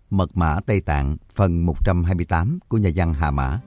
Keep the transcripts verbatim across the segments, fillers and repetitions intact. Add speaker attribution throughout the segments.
Speaker 1: Mật mã Tây Tạng phần một trăm hai mươi tám của nhà văn Hà Mã.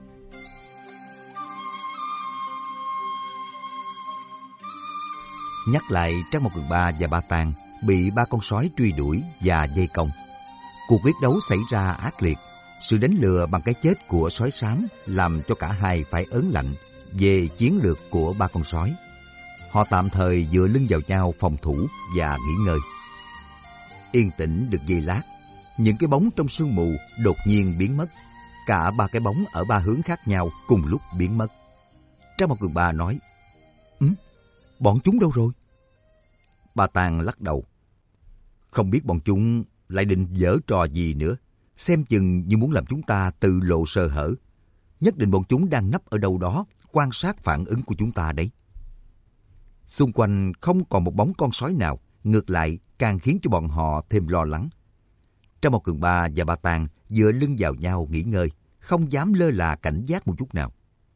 Speaker 1: Nhắc lại Trác Mộc Cường Ba và Ba Tàng bị ba con sói truy đuổi và vây công. Cuộc quyết đấu xảy ra ác liệt. Sự đánh lừa bằng cái chết của sói xám làm cho cả hai phải ớn lạnh về chiến lược của ba con sói. Họ tạm thời dựa lưng vào nhau phòng thủ và nghỉ ngơi. Yên tĩnh được giây lát, những cái bóng trong sương mù đột nhiên biến mất. Cả ba cái bóng ở ba hướng khác nhau cùng lúc biến mất. Trác Mộc Cường Ba nói, Ừ, bọn chúng đâu rồi? Ba Tàng lắc đầu. Không biết bọn chúng lại định giở trò gì nữa. Xem chừng như muốn làm chúng ta tự lộ sơ hở. Nhất định bọn chúng đang nấp ở đâu đó, quan sát phản ứng của chúng ta đấy. Xung quanh không còn một bóng con sói nào, ngược lại càng khiến cho bọn họ thêm lo lắng. Trác Mộc Cường Ba và Ba Tàng dựa lưng vào nhau nghỉ ngơi, không dám lơ là cảnh giác một chút nào.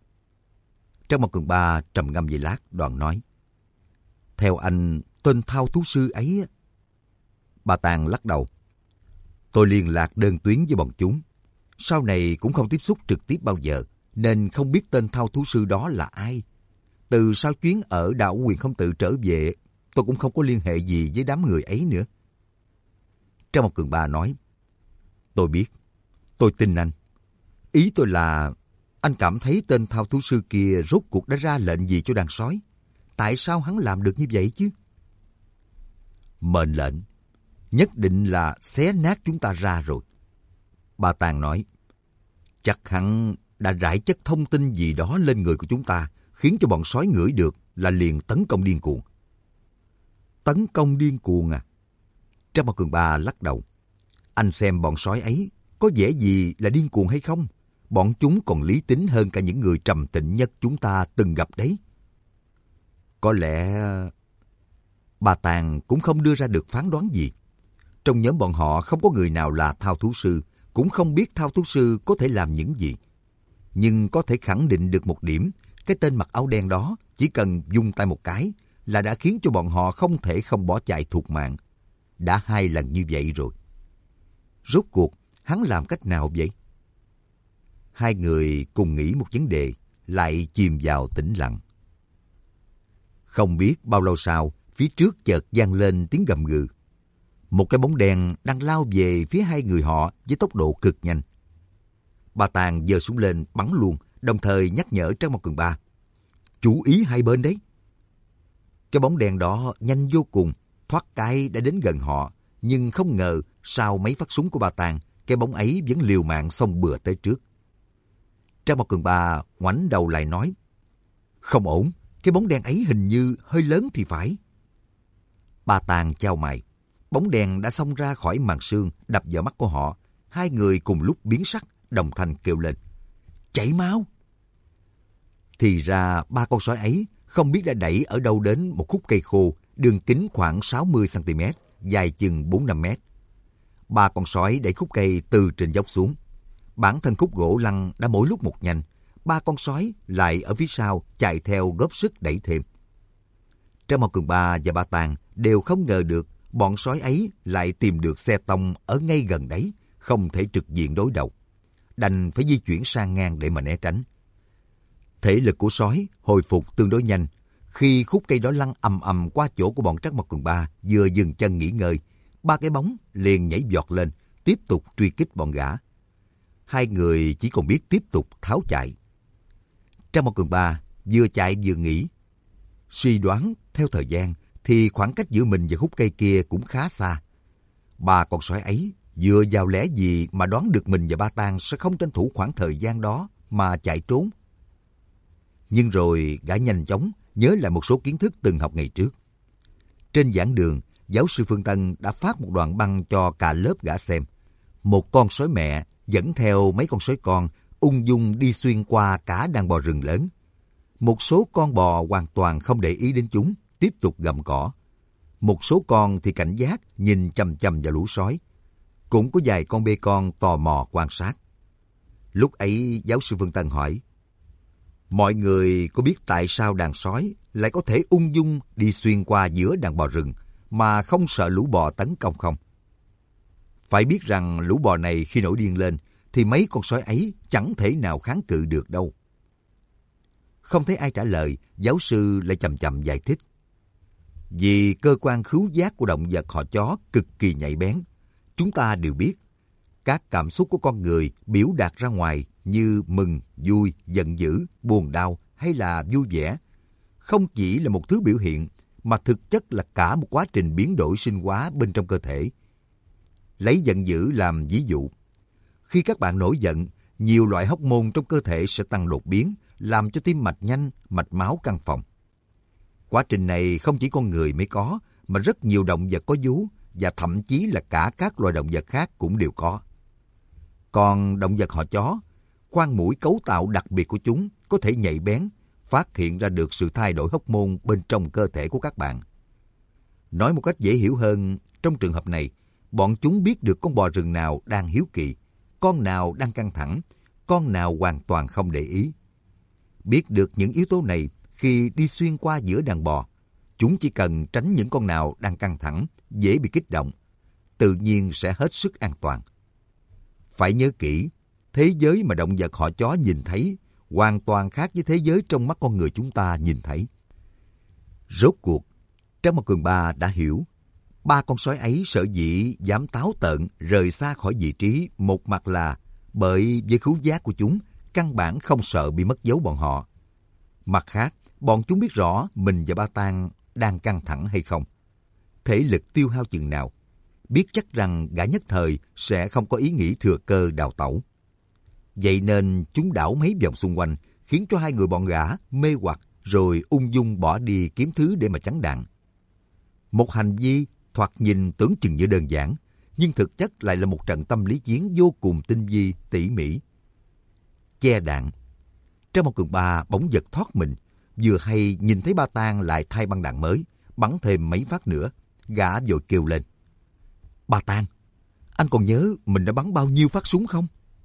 Speaker 1: Trác Mộc Cường Ba trầm ngâm vài lát, đoạn nói, Theo anh, tên thao thú sư ấy... Ba Tàng lắc đầu. Tôi liên lạc đơn tuyến với bọn chúng. Sau này cũng không tiếp xúc trực tiếp bao giờ, nên không biết tên thao thú sư đó là ai. Từ sau chuyến ở đảo Quyền Không Tự trở về, tôi cũng không có liên hệ gì với đám người ấy nữa. Trác Mộc Cường Ba nói, Tôi biết, tôi tin anh. Ý tôi là, anh cảm thấy tên thao thú sư kia rốt cuộc đã ra lệnh gì cho đàn sói? Tại sao hắn làm được như vậy chứ? Mệnh lệnh, nhất định là xé nát chúng ta ra rồi. Ba Tàng nói, chắc hắn đã rải chất thông tin gì đó lên người của chúng ta, khiến cho bọn sói ngửi được là liền tấn công điên cuồng. Tấn công điên cuồng à? Trác Mộc Cường Ba lắc đầu. Anh xem bọn sói ấy có vẻ gì là điên cuồng hay không? Bọn chúng còn lý tính hơn cả những người trầm tĩnh nhất chúng ta từng gặp đấy. Có lẽ... Ba Tàng cũng không đưa ra được phán đoán gì. Trong nhóm bọn họ không có người nào là thao thú sư, cũng không biết thao thú sư có thể làm những gì. Nhưng có thể khẳng định được một điểm, cái tên mặc áo đen đó chỉ cần vung tay một cái là đã khiến cho bọn họ không thể không bỏ chạy thục mạng. Đã hai lần như vậy rồi. Rốt cuộc, hắn làm cách nào vậy? Hai người cùng nghĩ một vấn đề, lại chìm vào tĩnh lặng. Không biết bao lâu sau, phía trước chợt vang lên tiếng gầm gừ. Một cái bóng đen đang lao về phía hai người họ với tốc độ cực nhanh. Ba Tàng giơ súng lên bắn luôn, đồng thời nhắc nhở Trác Mộc Cường Ba. Chú ý hai bên đấy. Cái bóng đen đó nhanh vô cùng, thoát cái đã đến gần họ, nhưng không ngờ sau mấy phát súng của Ba Tàng, cái bóng ấy vẫn liều mạng xông bừa tới trước. Trác Mộc Cường Ba ngoảnh đầu lại nói, Không ổn, cái bóng đen ấy hình như hơi lớn thì phải. Ba Tàng chau mày. Bóng đèn đã xông ra khỏi màn sương, đập vào mắt của họ. Hai người cùng lúc biến sắc, đồng thanh kêu lên, Chạy mau! Thì ra ba con sói ấy không biết đã đẩy ở đâu đến một khúc cây khô, đường kính khoảng sáu mươi xăng ti mét, dài chừng bốn năm mét. Ba con sói đẩy khúc cây từ trên dốc xuống. Bản thân khúc gỗ lăn đã mỗi lúc một nhanh. Ba con sói lại ở phía sau chạy theo góp sức đẩy thêm. Trác Mộc Cường Ba và Ba Tàng đều không ngờ được bọn sói ấy lại tìm được xe tông ở ngay gần đấy, không thể trực diện đối đầu. Đành phải di chuyển sang ngang để mà né tránh. Thể lực của sói hồi phục tương đối nhanh. Khi khúc cây đó lăn ầm ầm qua chỗ của bọn Trác Mộc Cường Ba vừa dừng chân nghỉ ngơi, ba cái bóng liền nhảy vọt lên, tiếp tục truy kích bọn gã. Hai người chỉ còn biết tiếp tục tháo chạy. Trác Mộc Cường Ba vừa chạy vừa nghĩ. Suy đoán theo thời gian thì khoảng cách giữa mình và khúc cây kia cũng khá xa. Ba con sói ấy vừa vào lẽ gì mà đoán được mình và Ba Tàng sẽ không tranh thủ khoảng thời gian đó mà chạy trốn. Nhưng rồi gã nhanh chóng nhớ lại một số kiến thức từng học ngày trước. Trên giảng đường, giáo sư Phương Tân đã phát một đoạn băng cho cả lớp gã xem. Một con sói mẹ dẫn theo mấy con sói con ung dung đi xuyên qua cả đàn bò rừng lớn. Một số con bò hoàn toàn không để ý đến chúng, tiếp tục gặm cỏ. Một số con thì cảnh giác nhìn chằm chằm vào lũ sói. Cũng có vài con bê con tò mò quan sát. Lúc ấy giáo sư Phương Tân hỏi, Mọi người có biết tại sao đàn sói lại có thể ung dung đi xuyên qua giữa đàn bò rừng mà không sợ lũ bò tấn công không? Phải biết rằng lũ bò này khi nổi điên lên thì mấy con sói ấy chẳng thể nào kháng cự được đâu. Không thấy ai trả lời, giáo sư lại chậm chậm giải thích. Vì cơ quan khứu giác của động vật họ chó cực kỳ nhạy bén. Chúng ta đều biết, các cảm xúc của con người biểu đạt ra ngoài như mừng, vui, giận dữ, buồn đau hay là vui vẻ, không chỉ là một thứ biểu hiện, mà thực chất là cả một quá trình biến đổi sinh hóa bên trong cơ thể. Lấy giận dữ làm ví dụ. Khi các bạn nổi giận, nhiều loại hormone trong cơ thể sẽ tăng đột biến, làm cho tim mạch nhanh, mạch máu căng phồng. Quá trình này không chỉ con người mới có, mà rất nhiều động vật có vú và thậm chí là cả các loài động vật khác cũng đều có. Còn động vật họ chó, khoang mũi cấu tạo đặc biệt của chúng có thể nhạy bén, phát hiện ra được sự thay đổi hormone bên trong cơ thể của các bạn. Nói một cách dễ hiểu hơn, trong trường hợp này, bọn chúng biết được con bò rừng nào đang hiếu kỳ, con nào đang căng thẳng, con nào hoàn toàn không để ý. Biết được những yếu tố này khi đi xuyên qua giữa đàn bò, chúng chỉ cần tránh những con nào đang căng thẳng, dễ bị kích động, tự nhiên sẽ hết sức an toàn. Phải nhớ kỹ, thế giới mà động vật họ chó nhìn thấy hoàn toàn khác với thế giới trong mắt con người chúng ta nhìn thấy. Rốt cuộc, Trang Mặt Cường Ba đã hiểu, ba con sói ấy sở dĩ dám táo tợn rời xa khỏi vị trí, một mặt là bởi với khứu giác của chúng căn bản không sợ bị mất dấu bọn họ. Mặt khác, bọn chúng biết rõ mình và Ba Tang đang căng thẳng hay không, thể lực tiêu hao chừng nào, biết chắc rằng gã nhất thời sẽ không có ý nghĩ thừa cơ đào tẩu. Vậy nên chúng đảo mấy vòng xung quanh, khiến cho hai người bọn gã mê hoặc rồi ung dung bỏ đi kiếm thứ để mà chắn đạn. Một hành vi thoạt nhìn tưởng chừng như đơn giản, nhưng thực chất lại là một trận tâm lý chiến vô cùng tinh vi, tỉ mỉ. Che đạn. Trang Mặt Cường Ba bỗng giật thoát mình, vừa hay nhìn thấy Ba Tang lại thay băng đạn mới, bắn thêm mấy phát nữa, gã vội kêu lên. Ba Tang, anh còn nhớ mình đã bắn bao nhiêu phát súng không?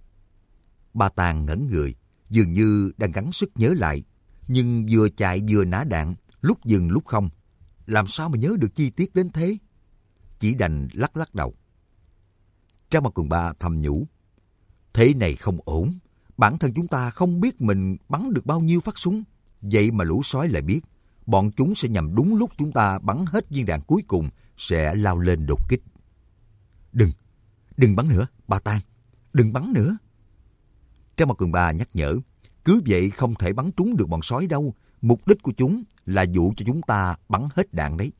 Speaker 1: Ba Tang ngẩn người, dường như đang gắng sức nhớ lại, nhưng vừa chạy vừa nã đạn, lúc dừng lúc không. Làm sao mà nhớ được chi tiết đến thế? Chỉ đành lắc lắc đầu. Trang Mặt Cường Ba thầm nhủ. Thế này không ổn. Bản thân chúng ta không biết mình bắn được bao nhiêu phát súng. Vậy mà lũ sói lại biết. Bọn chúng sẽ nhằm đúng lúc chúng ta bắn hết viên đạn cuối cùng, sẽ lao lên đột kích. Đừng, đừng bắn nữa, Ba Tang. Đừng bắn nữa. Trang Mặt Cường Ba nhắc nhở. Cứ vậy không thể bắn trúng được bọn sói đâu. Mục đích của chúng là dụ cho chúng ta bắn hết đạn đấy.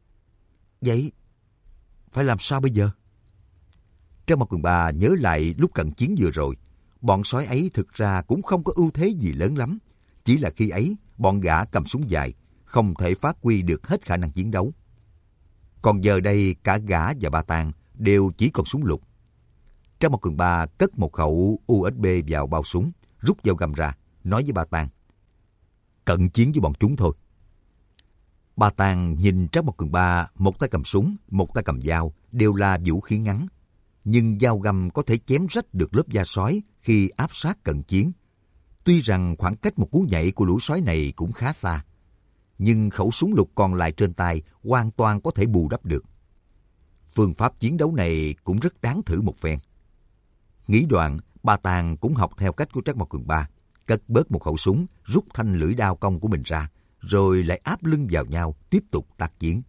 Speaker 1: Vậy phải làm sao bây giờ? Trang Mặt Cường Ba nhớ lại lúc cận chiến vừa rồi, bọn sói ấy thực ra cũng không có ưu thế gì lớn lắm. Chỉ là khi ấy, bọn gã cầm súng dài, không thể phát huy được hết khả năng chiến đấu. Còn giờ đây, cả gã và Ba Tang đều chỉ còn súng lục. Trang Mặt Cường Ba cất một khẩu u ét bê vào bao súng, rút dao găm ra, nói với Ba Tang. Cận chiến với bọn chúng thôi. Ba Tang nhìn Trang Mặt Cường Ba, một tay cầm súng, một tay cầm dao, đều là vũ khí ngắn. Nhưng dao găm có thể chém rách được lớp da sói khi áp sát cận chiến. Tuy rằng khoảng cách một cú nhảy của lũ sói này cũng khá xa, nhưng khẩu súng lục còn lại trên tay hoàn toàn có thể bù đắp được. Phương pháp chiến đấu này cũng rất đáng thử một phen. Nghĩ đoạn, Ba Tang cũng học theo cách của Trang Mặt Cường Ba, cất bớt một khẩu súng, rút thanh lưỡi đao cong của mình ra, rồi lại áp lưng vào nhau, tiếp tục tác chiến.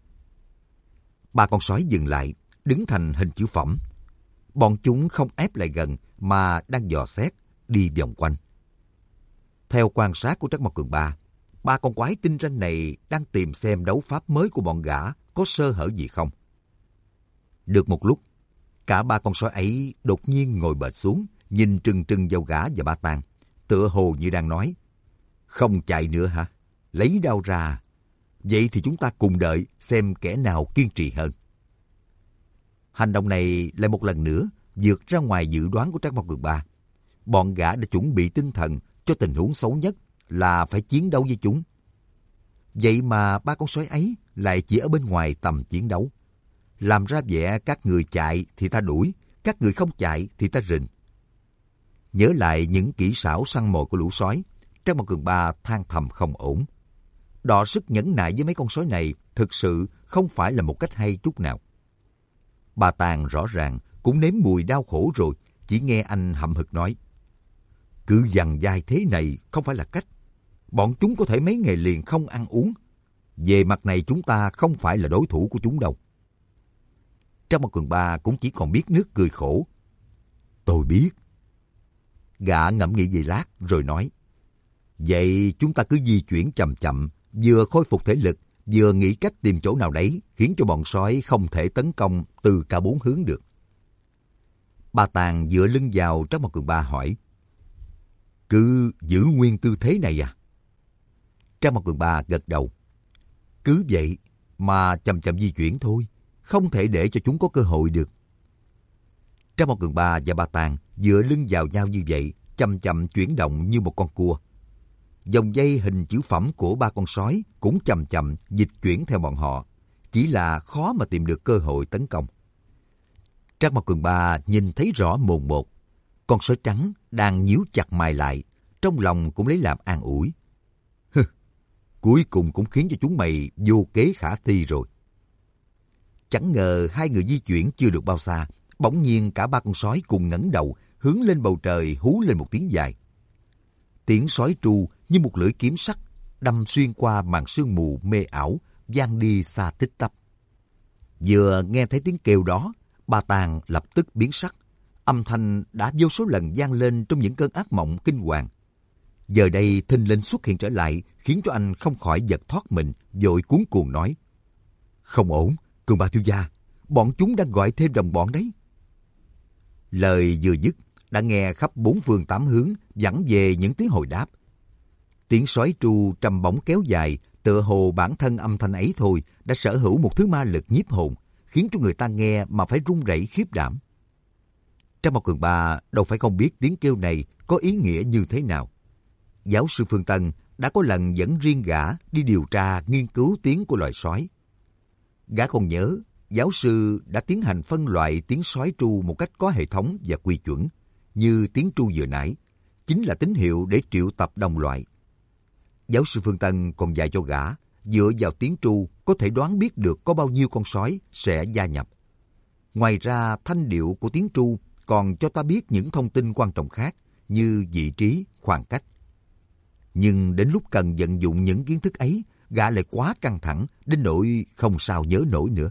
Speaker 1: Ba con sói dừng lại, đứng thành hình chữ phỏng. Bọn chúng không ép lại gần mà đang dò xét, đi vòng quanh. Theo quan sát của Trang Mặt Cường Ba, ba con quái tinh ranh này đang tìm xem đấu pháp mới của bọn gã có sơ hở gì không. Được một lúc, cả ba con sói ấy đột nhiên ngồi bệt xuống, nhìn trừng trừng vào gã và Ba Tang, tựa hồ như đang nói, không chạy nữa hả? Lấy đao ra. Vậy thì chúng ta cùng đợi xem kẻ nào kiên trì hơn. Hành động này lại một lần nữa vượt ra ngoài dự đoán của Trang Mặt Cường Ba. Bọn gã đã chuẩn bị tinh thần cho tình huống xấu nhất là phải chiến đấu với chúng. Vậy mà ba con sói ấy lại chỉ ở bên ngoài tầm chiến đấu. Làm ra vẻ các người chạy thì ta đuổi, các người không chạy thì ta rình. Nhớ lại những kỹ xảo săn mồi của lũ sói, Trang Mặt Cường Ba than thầm không ổn. Đọ sức nhẫn nại với mấy con sói này thực sự không phải là một cách hay chút nào. Bà Tàng rõ ràng cũng nếm mùi đau khổ rồi, chỉ nghe anh hậm hực nói. Cứ dằn dai thế này không phải là cách. Bọn chúng có thể mấy ngày liền không ăn uống. Về mặt này chúng ta không phải là đối thủ của chúng đâu. Trang Mặt Quần Ba cũng chỉ còn biết nước cười khổ. Tôi biết. Gã ngẫm nghĩ giây lát rồi nói. Vậy chúng ta cứ di chuyển chậm chậm, vừa khôi phục thể lực, vừa nghĩ cách tìm chỗ nào đấy khiến cho bọn sói không thể tấn công từ cả bốn hướng được. Bà Tàng dựa lưng vào Trang Mặt Quần Ba hỏi. Cứ giữ nguyên tư thế này à? Trang Mặt Quần Ba gật đầu. Cứ vậy mà chậm chậm di chuyển thôi, không thể để cho chúng có cơ hội được. Trang Mặt Quần Ba và bà Tàng dựa lưng vào nhau như vậy, chậm chậm chuyển động như một con cua. Dòng dây hình chữ phẩm của ba con sói cũng chậm chậm dịch chuyển theo bọn họ, chỉ là khó mà tìm được cơ hội tấn công. Trang Mặt Quần Ba nhìn thấy rõ mồn một, con sói trắng đang nhíu chặt mày lại, trong lòng cũng lấy làm an ủi. Hừ, cuối cùng cũng khiến cho chúng mày vô kế khả thi rồi. Chẳng ngờ hai người di chuyển chưa được bao xa, bỗng nhiên cả ba con sói cùng ngẩng đầu hướng lên bầu trời hú lên một tiếng dài. Tiếng sói tru như một lưỡi kiếm sắc đâm xuyên qua màn sương mù mê ảo, vang đi xa tích tắp. Vừa nghe thấy tiếng kêu đó, bà Tàng lập tức biến sắc. Âm thanh đã vô số lần vang lên trong những cơn ác mộng kinh hoàng. Giờ đây thình lình xuất hiện trở lại khiến cho anh không khỏi giật thoát mình, vội cuống cuồng nói. Không ổn, Cường Ba thiếu gia, bọn chúng đang gọi thêm đồng bọn đấy. Lời vừa dứt, đã nghe khắp bốn phương tám hướng vẳng về những tiếng hồi đáp. Tiếng sói tru trầm bổng kéo dài, tựa hồ bản thân âm thanh ấy thôi đã sở hữu một thứ ma lực nhiếp hồn, khiến cho người ta nghe mà phải run rẩy khiếp đảm. Trang Mặt Quần Ba đâu phải không biết tiếng kêu này có ý nghĩa như thế nào. Giáo sư Phương Tân đã có lần dẫn riêng gã đi điều tra nghiên cứu tiếng của loài sói. Gã còn nhớ, giáo sư đã tiến hành phân loại tiếng sói tru một cách có hệ thống và quy chuẩn, như tiếng tru vừa nãy, chính là tín hiệu để triệu tập đồng loại. Giáo sư Phương Tân còn dạy cho gã, dựa vào tiếng tru có thể đoán biết được có bao nhiêu con sói sẽ gia nhập. Ngoài ra, thanh điệu của tiếng tru còn cho ta biết những thông tin quan trọng khác như vị trí, khoảng cách. Nhưng đến lúc cần vận dụng những kiến thức ấy, gã lại quá căng thẳng đến nỗi không sao nhớ nổi nữa.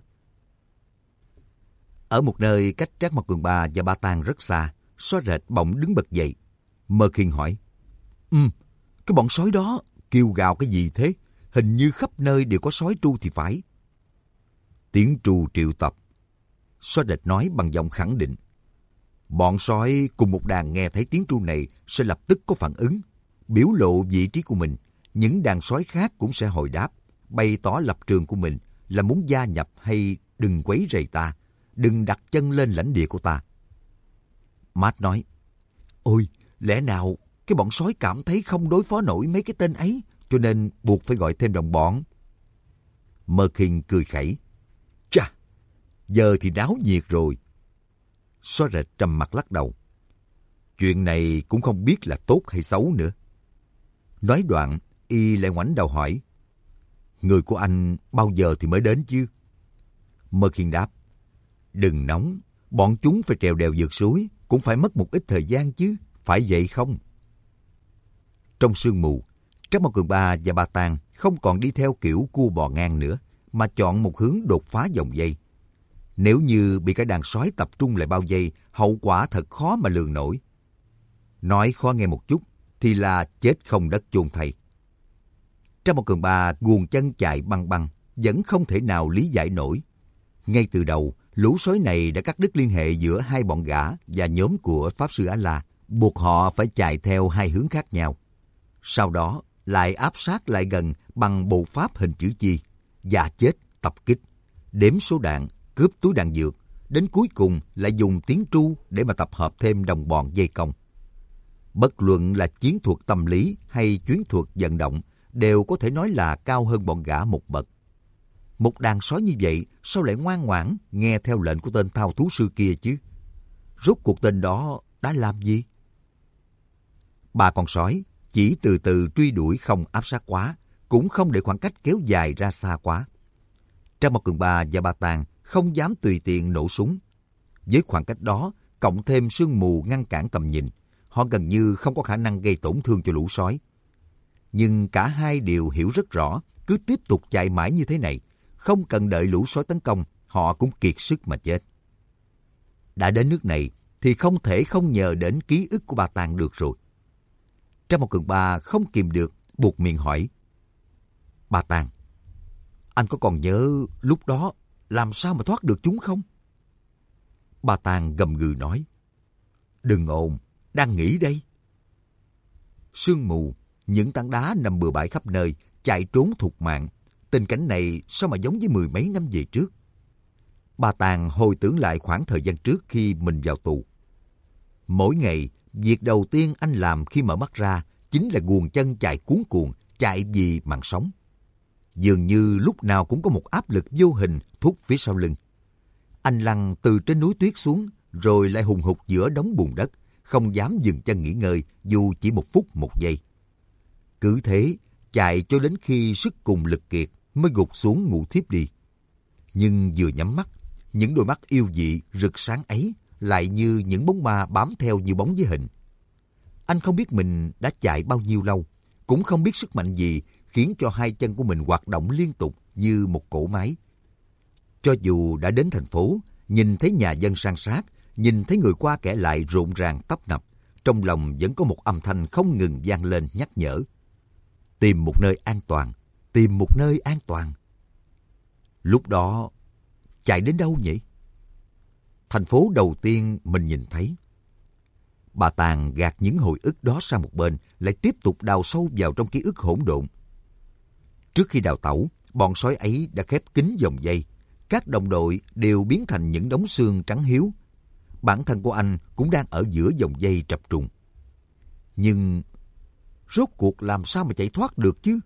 Speaker 1: Ở một nơi cách Trác Mặt Quần Ba và Ba Tàng rất xa, Xóa Rệt bỗng đứng bật dậy. Mơ Khiên hỏi, Ừ, cái bọn sói đó kêu gào cái gì thế? Hình như khắp nơi đều có sói tru thì phải. Tiếng tru triệu tập. Xóa Rệt nói bằng giọng khẳng định. Bọn sói cùng một đàn nghe thấy tiếng tru này sẽ lập tức có phản ứng, biểu lộ vị trí của mình. Những đàn sói khác cũng sẽ hồi đáp, bày tỏ lập trường của mình là muốn gia nhập hay đừng quấy rầy ta, đừng đặt chân lên lãnh địa của ta. Matt nói, Ôi, lẽ nào cái bọn sói cảm thấy không đối phó nổi mấy cái tên ấy, cho nên buộc phải gọi thêm đồng bọn? Mơ Khiên cười khẩy, Chà, giờ thì náo nhiệt rồi. Xóa Rệt trầm mặt lắc đầu. Chuyện này cũng không biết là tốt hay xấu nữa. Nói đoạn, y lại ngoảnh đầu hỏi, Người của anh bao giờ thì mới đến chứ? Mơ Khiên đáp, Đừng nóng, bọn chúng phải trèo đèo vượt suối, cũng phải mất một ít thời gian chứ, phải vậy không? Trong sương mù, Trác Mặt Quần Ba và Ba Tàng không còn đi theo kiểu cua bò ngang nữa, mà chọn một hướng đột phá dòng dây. Nếu như bị cả đàn sói tập trung lại bao vây, hậu quả thật khó mà lường nổi. Nói khó nghe một chút, thì là chết không đất chôn thây. Trác Mặt Quần Ba guồng chân chạy băng băng, vẫn không thể nào lý giải nổi. Ngay từ đầu, lũ sói này đã cắt đứt liên hệ giữa hai bọn gã và nhóm của Pháp Sư A-La, buộc họ phải chạy theo hai hướng khác nhau. Sau đó, lại áp sát lại gần bằng bộ pháp hình chữ chi, và chết, tập kích, đếm số đạn, cướp túi đạn dược, đến cuối cùng lại dùng tiếng tru để mà tập hợp thêm đồng bọn dây công. Bất luận là chiến thuật tâm lý hay chiến thuật vận động, đều có thể nói là cao hơn bọn gã một bậc. Một đàn sói như vậy sao lại ngoan ngoãn nghe theo lệnh của tên thao thú sư kia chứ? Rốt cuộc tên đó đã làm gì? Ba con sói chỉ từ từ truy đuổi, không áp sát quá, cũng không để khoảng cách kéo dài ra xa quá. Trác Mặt Quần Ba và Ba Tàng không dám tùy tiện nổ súng. Với khoảng cách đó, cộng thêm sương mù ngăn cản tầm nhìn, họ gần như không có khả năng gây tổn thương cho lũ sói. Nhưng cả hai đều hiểu rất rõ, cứ tiếp tục chạy mãi như thế này, không cần đợi lũ sói tấn công, họ cũng kiệt sức mà chết. Đã đến nước này thì không thể không nhờ đến ký ức của Ba Tàng được rồi. Trang Một Cường Ba không kìm được, buột miệng hỏi. Ba Tàng, anh có còn nhớ lúc đó làm sao mà thoát được chúng không? Ba Tàng gầm gừ nói. Đừng ồn, đang nghĩ đây. Sương mù, những tảng đá nằm bừa bãi khắp nơi, chạy trốn thục mạng. Tình cảnh này sao mà giống với mười mấy năm về trước. Ba Tàng hồi tưởng lại khoảng thời gian trước khi mình vào tù. Mỗi ngày, việc đầu tiên anh làm khi mở mắt ra chính là guồng chân chạy cuống cuồng, chạy vì mạng sống. Dường như lúc nào cũng có một áp lực vô hình thúc phía sau lưng. Anh lăn từ trên núi tuyết xuống, rồi lại hùng hục giữa đống bùn đất, không dám dừng chân nghỉ ngơi dù chỉ một phút một giây. Cứ thế, chạy cho đến khi sức cùng lực kiệt mới gục xuống ngủ thiếp đi. Nhưng vừa nhắm mắt, những đôi mắt yêu dị rực sáng ấy lại như những bóng ma bám theo như bóng với hình. Anh không biết mình đã chạy bao nhiêu lâu, cũng không biết sức mạnh gì khiến cho hai chân của mình hoạt động liên tục như một cỗ máy. Cho dù đã đến thành phố, nhìn thấy nhà dân san sát, nhìn thấy người qua kẻ lại rộn ràng tấp nập, trong lòng vẫn có một âm thanh không ngừng vang lên nhắc nhở. Tìm một nơi an toàn, tìm một nơi an toàn. Lúc đó, chạy đến đâu nhỉ? Thành phố đầu tiên mình nhìn thấy. Bà Tàng gạt những hồi ức đó sang một bên, lại tiếp tục đào sâu vào trong ký ức hỗn độn. Trước khi đào tẩu, bọn sói ấy đã khép kín vòng dây. Các đồng đội đều biến thành những đống xương trắng hiếu. Bản thân của anh cũng đang ở giữa vòng dây trập trùng. Nhưng rốt cuộc làm sao mà chạy thoát được chứ?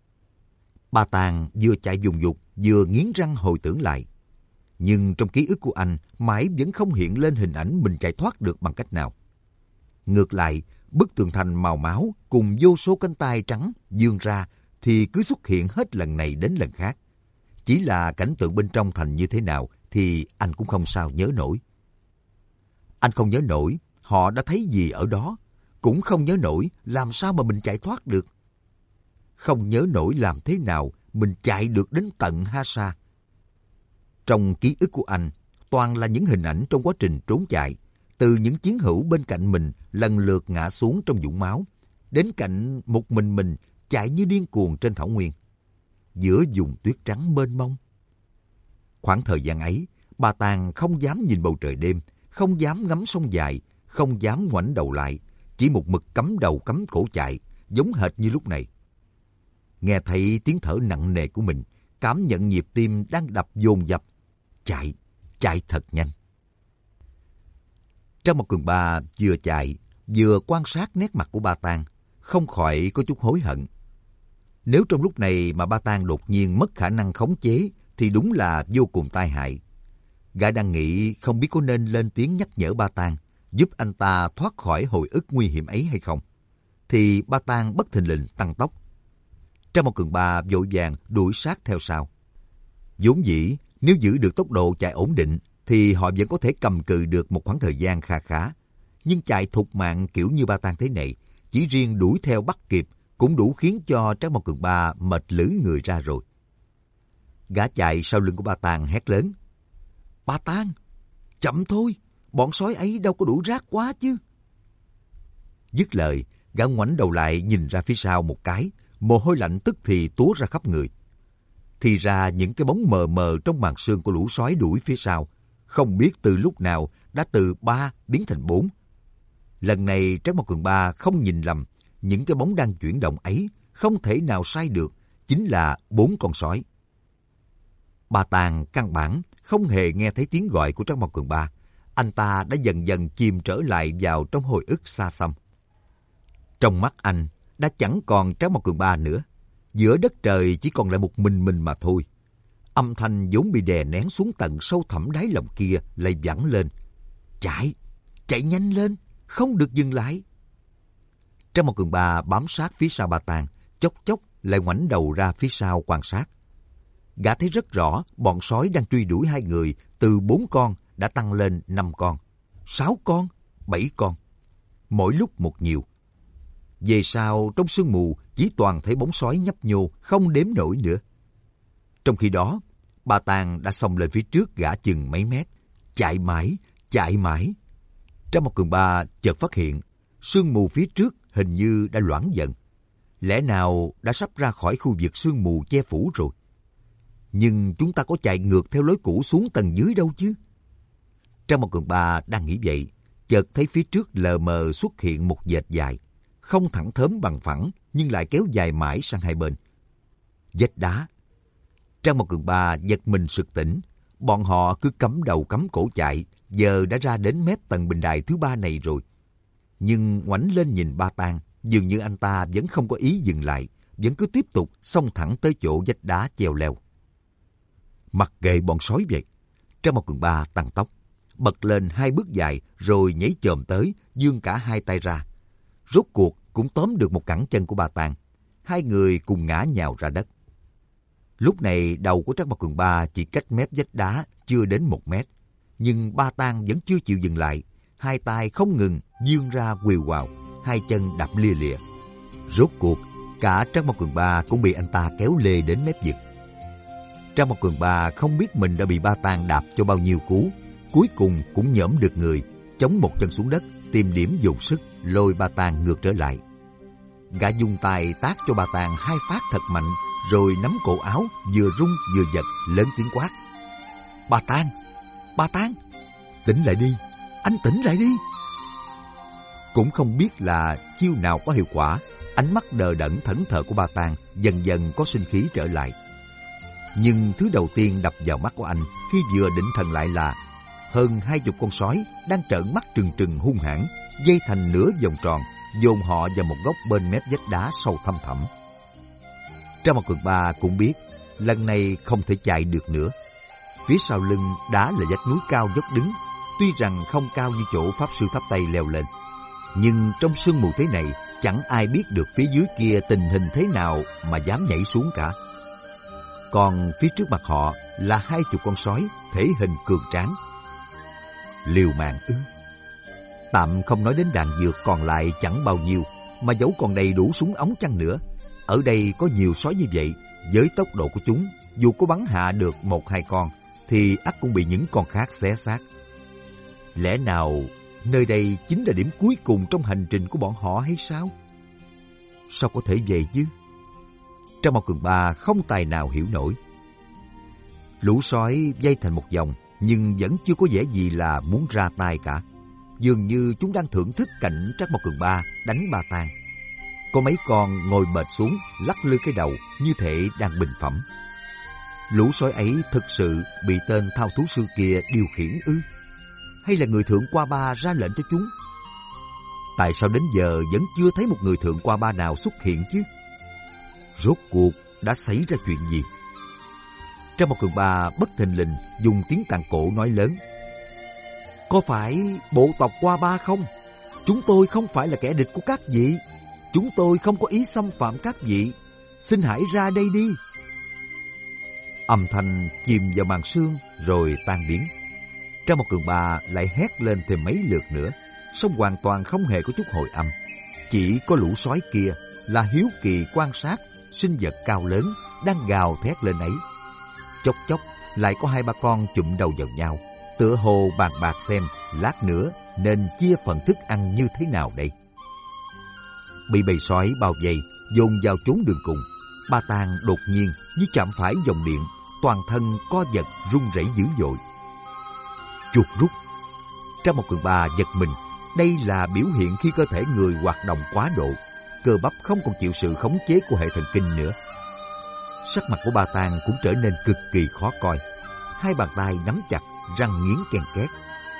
Speaker 1: Bà Tàng vừa chạy vùng vụt, vừa nghiến răng hồi tưởng lại. Nhưng trong ký ức của anh mãi vẫn không hiện lên hình ảnh mình chạy thoát được bằng cách nào. Ngược lại, bức tường thành màu máu cùng vô số cánh tay trắng vươn ra thì cứ xuất hiện hết lần này đến lần khác. Chỉ là cảnh tượng bên trong thành như thế nào thì anh cũng không sao nhớ nổi. Anh không nhớ nổi họ đã thấy gì ở đó, cũng không nhớ nổi làm sao mà mình chạy thoát được. Không nhớ nổi làm thế nào mình chạy được đến tận Hasa. Trong ký ức của anh, toàn là những hình ảnh trong quá trình trốn chạy, từ những chiến hữu bên cạnh mình lần lượt ngã xuống trong vũng máu, đến cảnh một mình mình chạy như điên cuồng trên thảo nguyên, giữa vùng tuyết trắng mênh mông. Khoảng thời gian ấy, bà Tàng không dám nhìn bầu trời đêm, không dám ngắm sông dài, không dám ngoảnh đầu lại, chỉ một mực cắm đầu cắm cổ chạy, giống hệt như lúc này. Nghe thấy tiếng thở nặng nề của mình, cảm nhận nhịp tim đang đập dồn dập. Chạy, chạy thật nhanh. Trang Một Cường Ba vừa chạy, vừa quan sát nét mặt của Ba Tàng, không khỏi có chút hối hận. Nếu trong lúc này mà Ba Tàng đột nhiên mất khả năng khống chế, thì đúng là vô cùng tai hại. Gã đang nghĩ không biết có nên lên tiếng nhắc nhở Ba Tàng, giúp anh ta thoát khỏi hồi ức nguy hiểm ấy hay không. Thì Ba Tàng bất thình lình tăng tốc. Trang Một Cường Ba vội vàng đuổi sát theo sau. Vốn dĩ, nếu giữ được tốc độ chạy ổn định, thì họ vẫn có thể cầm cự được một khoảng thời gian kha khá. Nhưng chạy thục mạng kiểu như Ba Tàng thế này, chỉ riêng đuổi theo bắt kịp, cũng đủ khiến cho Trang Một Cường Ba mệt lử người ra rồi. Gã chạy sau lưng của Ba Tàng hét lớn. Ba Tàng, chậm thôi, bọn sói ấy đâu có đủ rác quá chứ. Dứt lời, gã ngoảnh đầu lại nhìn ra phía sau một cái, mồ hôi lạnh tức thì túa ra khắp người. Thì ra những cái bóng mờ mờ trong màn sương của lũ sói đuổi phía sau, không biết từ lúc nào đã từ ba biến thành bốn. Lần này Trác Mộc Cường Ba không nhìn lầm, những cái bóng đang chuyển động ấy không thể nào sai được, chính là bốn con sói. Ba Tàng căn bản không hề nghe thấy tiếng gọi của Trác Mộc Cường Ba, anh ta đã dần dần chìm trở lại vào trong hồi ức xa xăm. Trong mắt anh đã chẳng còn Trác Mộc Cường Ba nữa, giữa đất trời chỉ còn lại một mình mình mà thôi. Âm thanh vốn bị đè nén xuống tận sâu thẳm đáy lòng kia lại vẳng lên. Chạy, chạy nhanh lên, không được dừng lại. Trác Mộc Cường Ba bám sát phía sau Ba Tàng, chốc chốc lại ngoảnh đầu ra phía sau quan sát. Gã thấy rất rõ bọn sói đang truy đuổi hai người từ bốn con đã tăng lên năm con, sáu con, bảy con. Mỗi lúc một nhiều. Về sau trong sương mù chỉ toàn thấy bóng sói nhấp nhô không đếm nổi nữa. Trong khi đó, Ba Tàng đã xông lên phía trước gã chừng mấy mét, chạy mãi, chạy mãi. Trang một Cường Ba chợt phát hiện sương mù phía trước hình như đã loãng dần. Lẽ nào đã sắp ra khỏi khu vực sương mù che phủ rồi? Nhưng chúng ta có chạy ngược theo lối cũ xuống tầng dưới đâu chứ? Trang một Cường Ba đang nghĩ vậy, chợt thấy phía trước lờ mờ xuất hiện một vệt dài, không thẳng thớm bằng phẳng nhưng lại kéo dài mãi sang hai bên. Vách đá. Trang một Cường Ba giật mình sực tỉnh. Bọn họ cứ cắm đầu cắm cổ chạy, giờ đã ra đến mép tầng bình đài thứ ba này rồi. Nhưng ngoảnh lên nhìn Ba Tàng, dường như anh ta vẫn không có ý dừng lại, vẫn cứ tiếp tục xông thẳng tới chỗ vách đá treo leo. Mặc kệ bọn sói vậy, Trang một Cường Ba tăng tốc, bật lên hai bước dài rồi nhảy chồm tới, giương cả hai tay ra. Rốt cuộc cũng tóm được một cẳng chân của Ba Tàng. Hai người cùng ngã nhào ra đất. Lúc này đầu của Trác Mộc Cường Ba chỉ cách mép vách đá chưa đến một mét. Nhưng Ba Tàng vẫn chưa chịu dừng lại. Hai tay không ngừng vươn ra quìu quào, hai chân đạp lia lịa. Rốt cuộc, cả Trác Mộc Cường Ba cũng bị anh ta kéo lê đến mép vực. Trác Mộc Cường Ba không biết mình đã bị Ba Tàng đạp cho bao nhiêu cú. Cuối cùng cũng nhổm được người, chống một chân xuống đất, tìm điểm dùng sức, lôi Ba Tàng ngược trở lại. Gã dùng tay tát cho Ba Tàng hai phát thật mạnh, rồi nắm cổ áo, vừa rung vừa giật, lớn tiếng quát. Ba Tàng! Ba Tàng! Tỉnh lại đi! Anh tỉnh lại đi! Cũng không biết là chiêu nào có hiệu quả, ánh mắt đờ đẫn thẫn thờ của Ba Tàng dần dần có sinh khí trở lại. Nhưng thứ đầu tiên đập vào mắt của anh khi vừa định thần lại là hơn hai chục con sói đang trợn mắt trừng trừng hung hãn, dây thành nửa vòng tròn, dồn họ vào một góc bên mép vách đá sâu thăm thẳm. Trang Mộc Cường Ba cũng biết lần này không thể chạy được nữa. Phía sau lưng đá là vách núi cao dốc đứng, tuy rằng không cao như chỗ Pháp Sư Tháp Tây leo lên, nhưng trong sương mù thế này chẳng ai biết được phía dưới kia tình hình thế nào mà dám nhảy xuống cả. Còn phía trước mặt họ là hai chục con sói thể hình cường tráng. Liều mạng ư? Tạm không nói đến đạn dược còn lại chẳng bao nhiêu, mà dẫu còn đầy đủ súng ống chăng nữa, ở đây có nhiều sói như vậy, với tốc độ của chúng, dù có bắn hạ được một hai con, thì ắt cũng bị những con khác xé xác. Lẽ nào nơi đây chính là điểm cuối cùng trong hành trình của bọn họ hay sao? Sao có thể vậy chứ? Trang Mộc Cường Ba không tài nào hiểu nổi. Lũ sói vây thành một vòng, nhưng vẫn chưa có vẻ gì là muốn ra tay cả. Dường như chúng đang thưởng thức cảnh Trác Mộc Cường Ba đánh Ba Tàng. Có mấy con ngồi bệt xuống, lắc lư cái đầu như thể đang bình phẩm. Lũ sói ấy thực sự bị tên thao thú sư kia điều khiển ư? Hay là người thượng Qua Ba ra lệnh cho chúng? Tại sao đến giờ vẫn chưa thấy một người thượng Qua Ba nào xuất hiện chứ? Rốt cuộc đã xảy ra chuyện gì? Trang Mộc Cường Ba bất thình lình dùng tiếng tàn cổ nói lớn. Có phải bộ tộc Qua Ba không? Chúng tôi không phải là kẻ địch của các vị. Chúng tôi không có ý xâm phạm các vị. Xin hãy ra đây đi. Âm thanh chìm vào màn sương rồi tan biến. Trang Mộc Cường Ba lại hét lên thêm mấy lượt nữa, song hoàn toàn không hề có chút hồi âm. Chỉ có lũ sói kia là hiếu kỳ quan sát sinh vật cao lớn đang gào thét lên ấy. Chốc chốc lại có hai ba con chụm đầu vào nhau, tựa hồ bàn bạc xem lát nữa nên chia phần thức ăn như thế nào đây. Bị bầy sói bao vây dồn vào chốn đường cùng, Ba Tàng đột nhiên như chạm phải dòng điện, toàn thân co giật run rẩy dữ dội. Chuột rút. Trang Mộc Cường Ba giật mình. Đây là biểu hiện khi cơ thể người hoạt động quá độ, cơ bắp không còn chịu sự khống chế của hệ thần kinh nữa. Sắc mặt của Ba Tàng cũng trở nên cực kỳ khó coi. Hai bàn tay nắm chặt, răng nghiến ken két.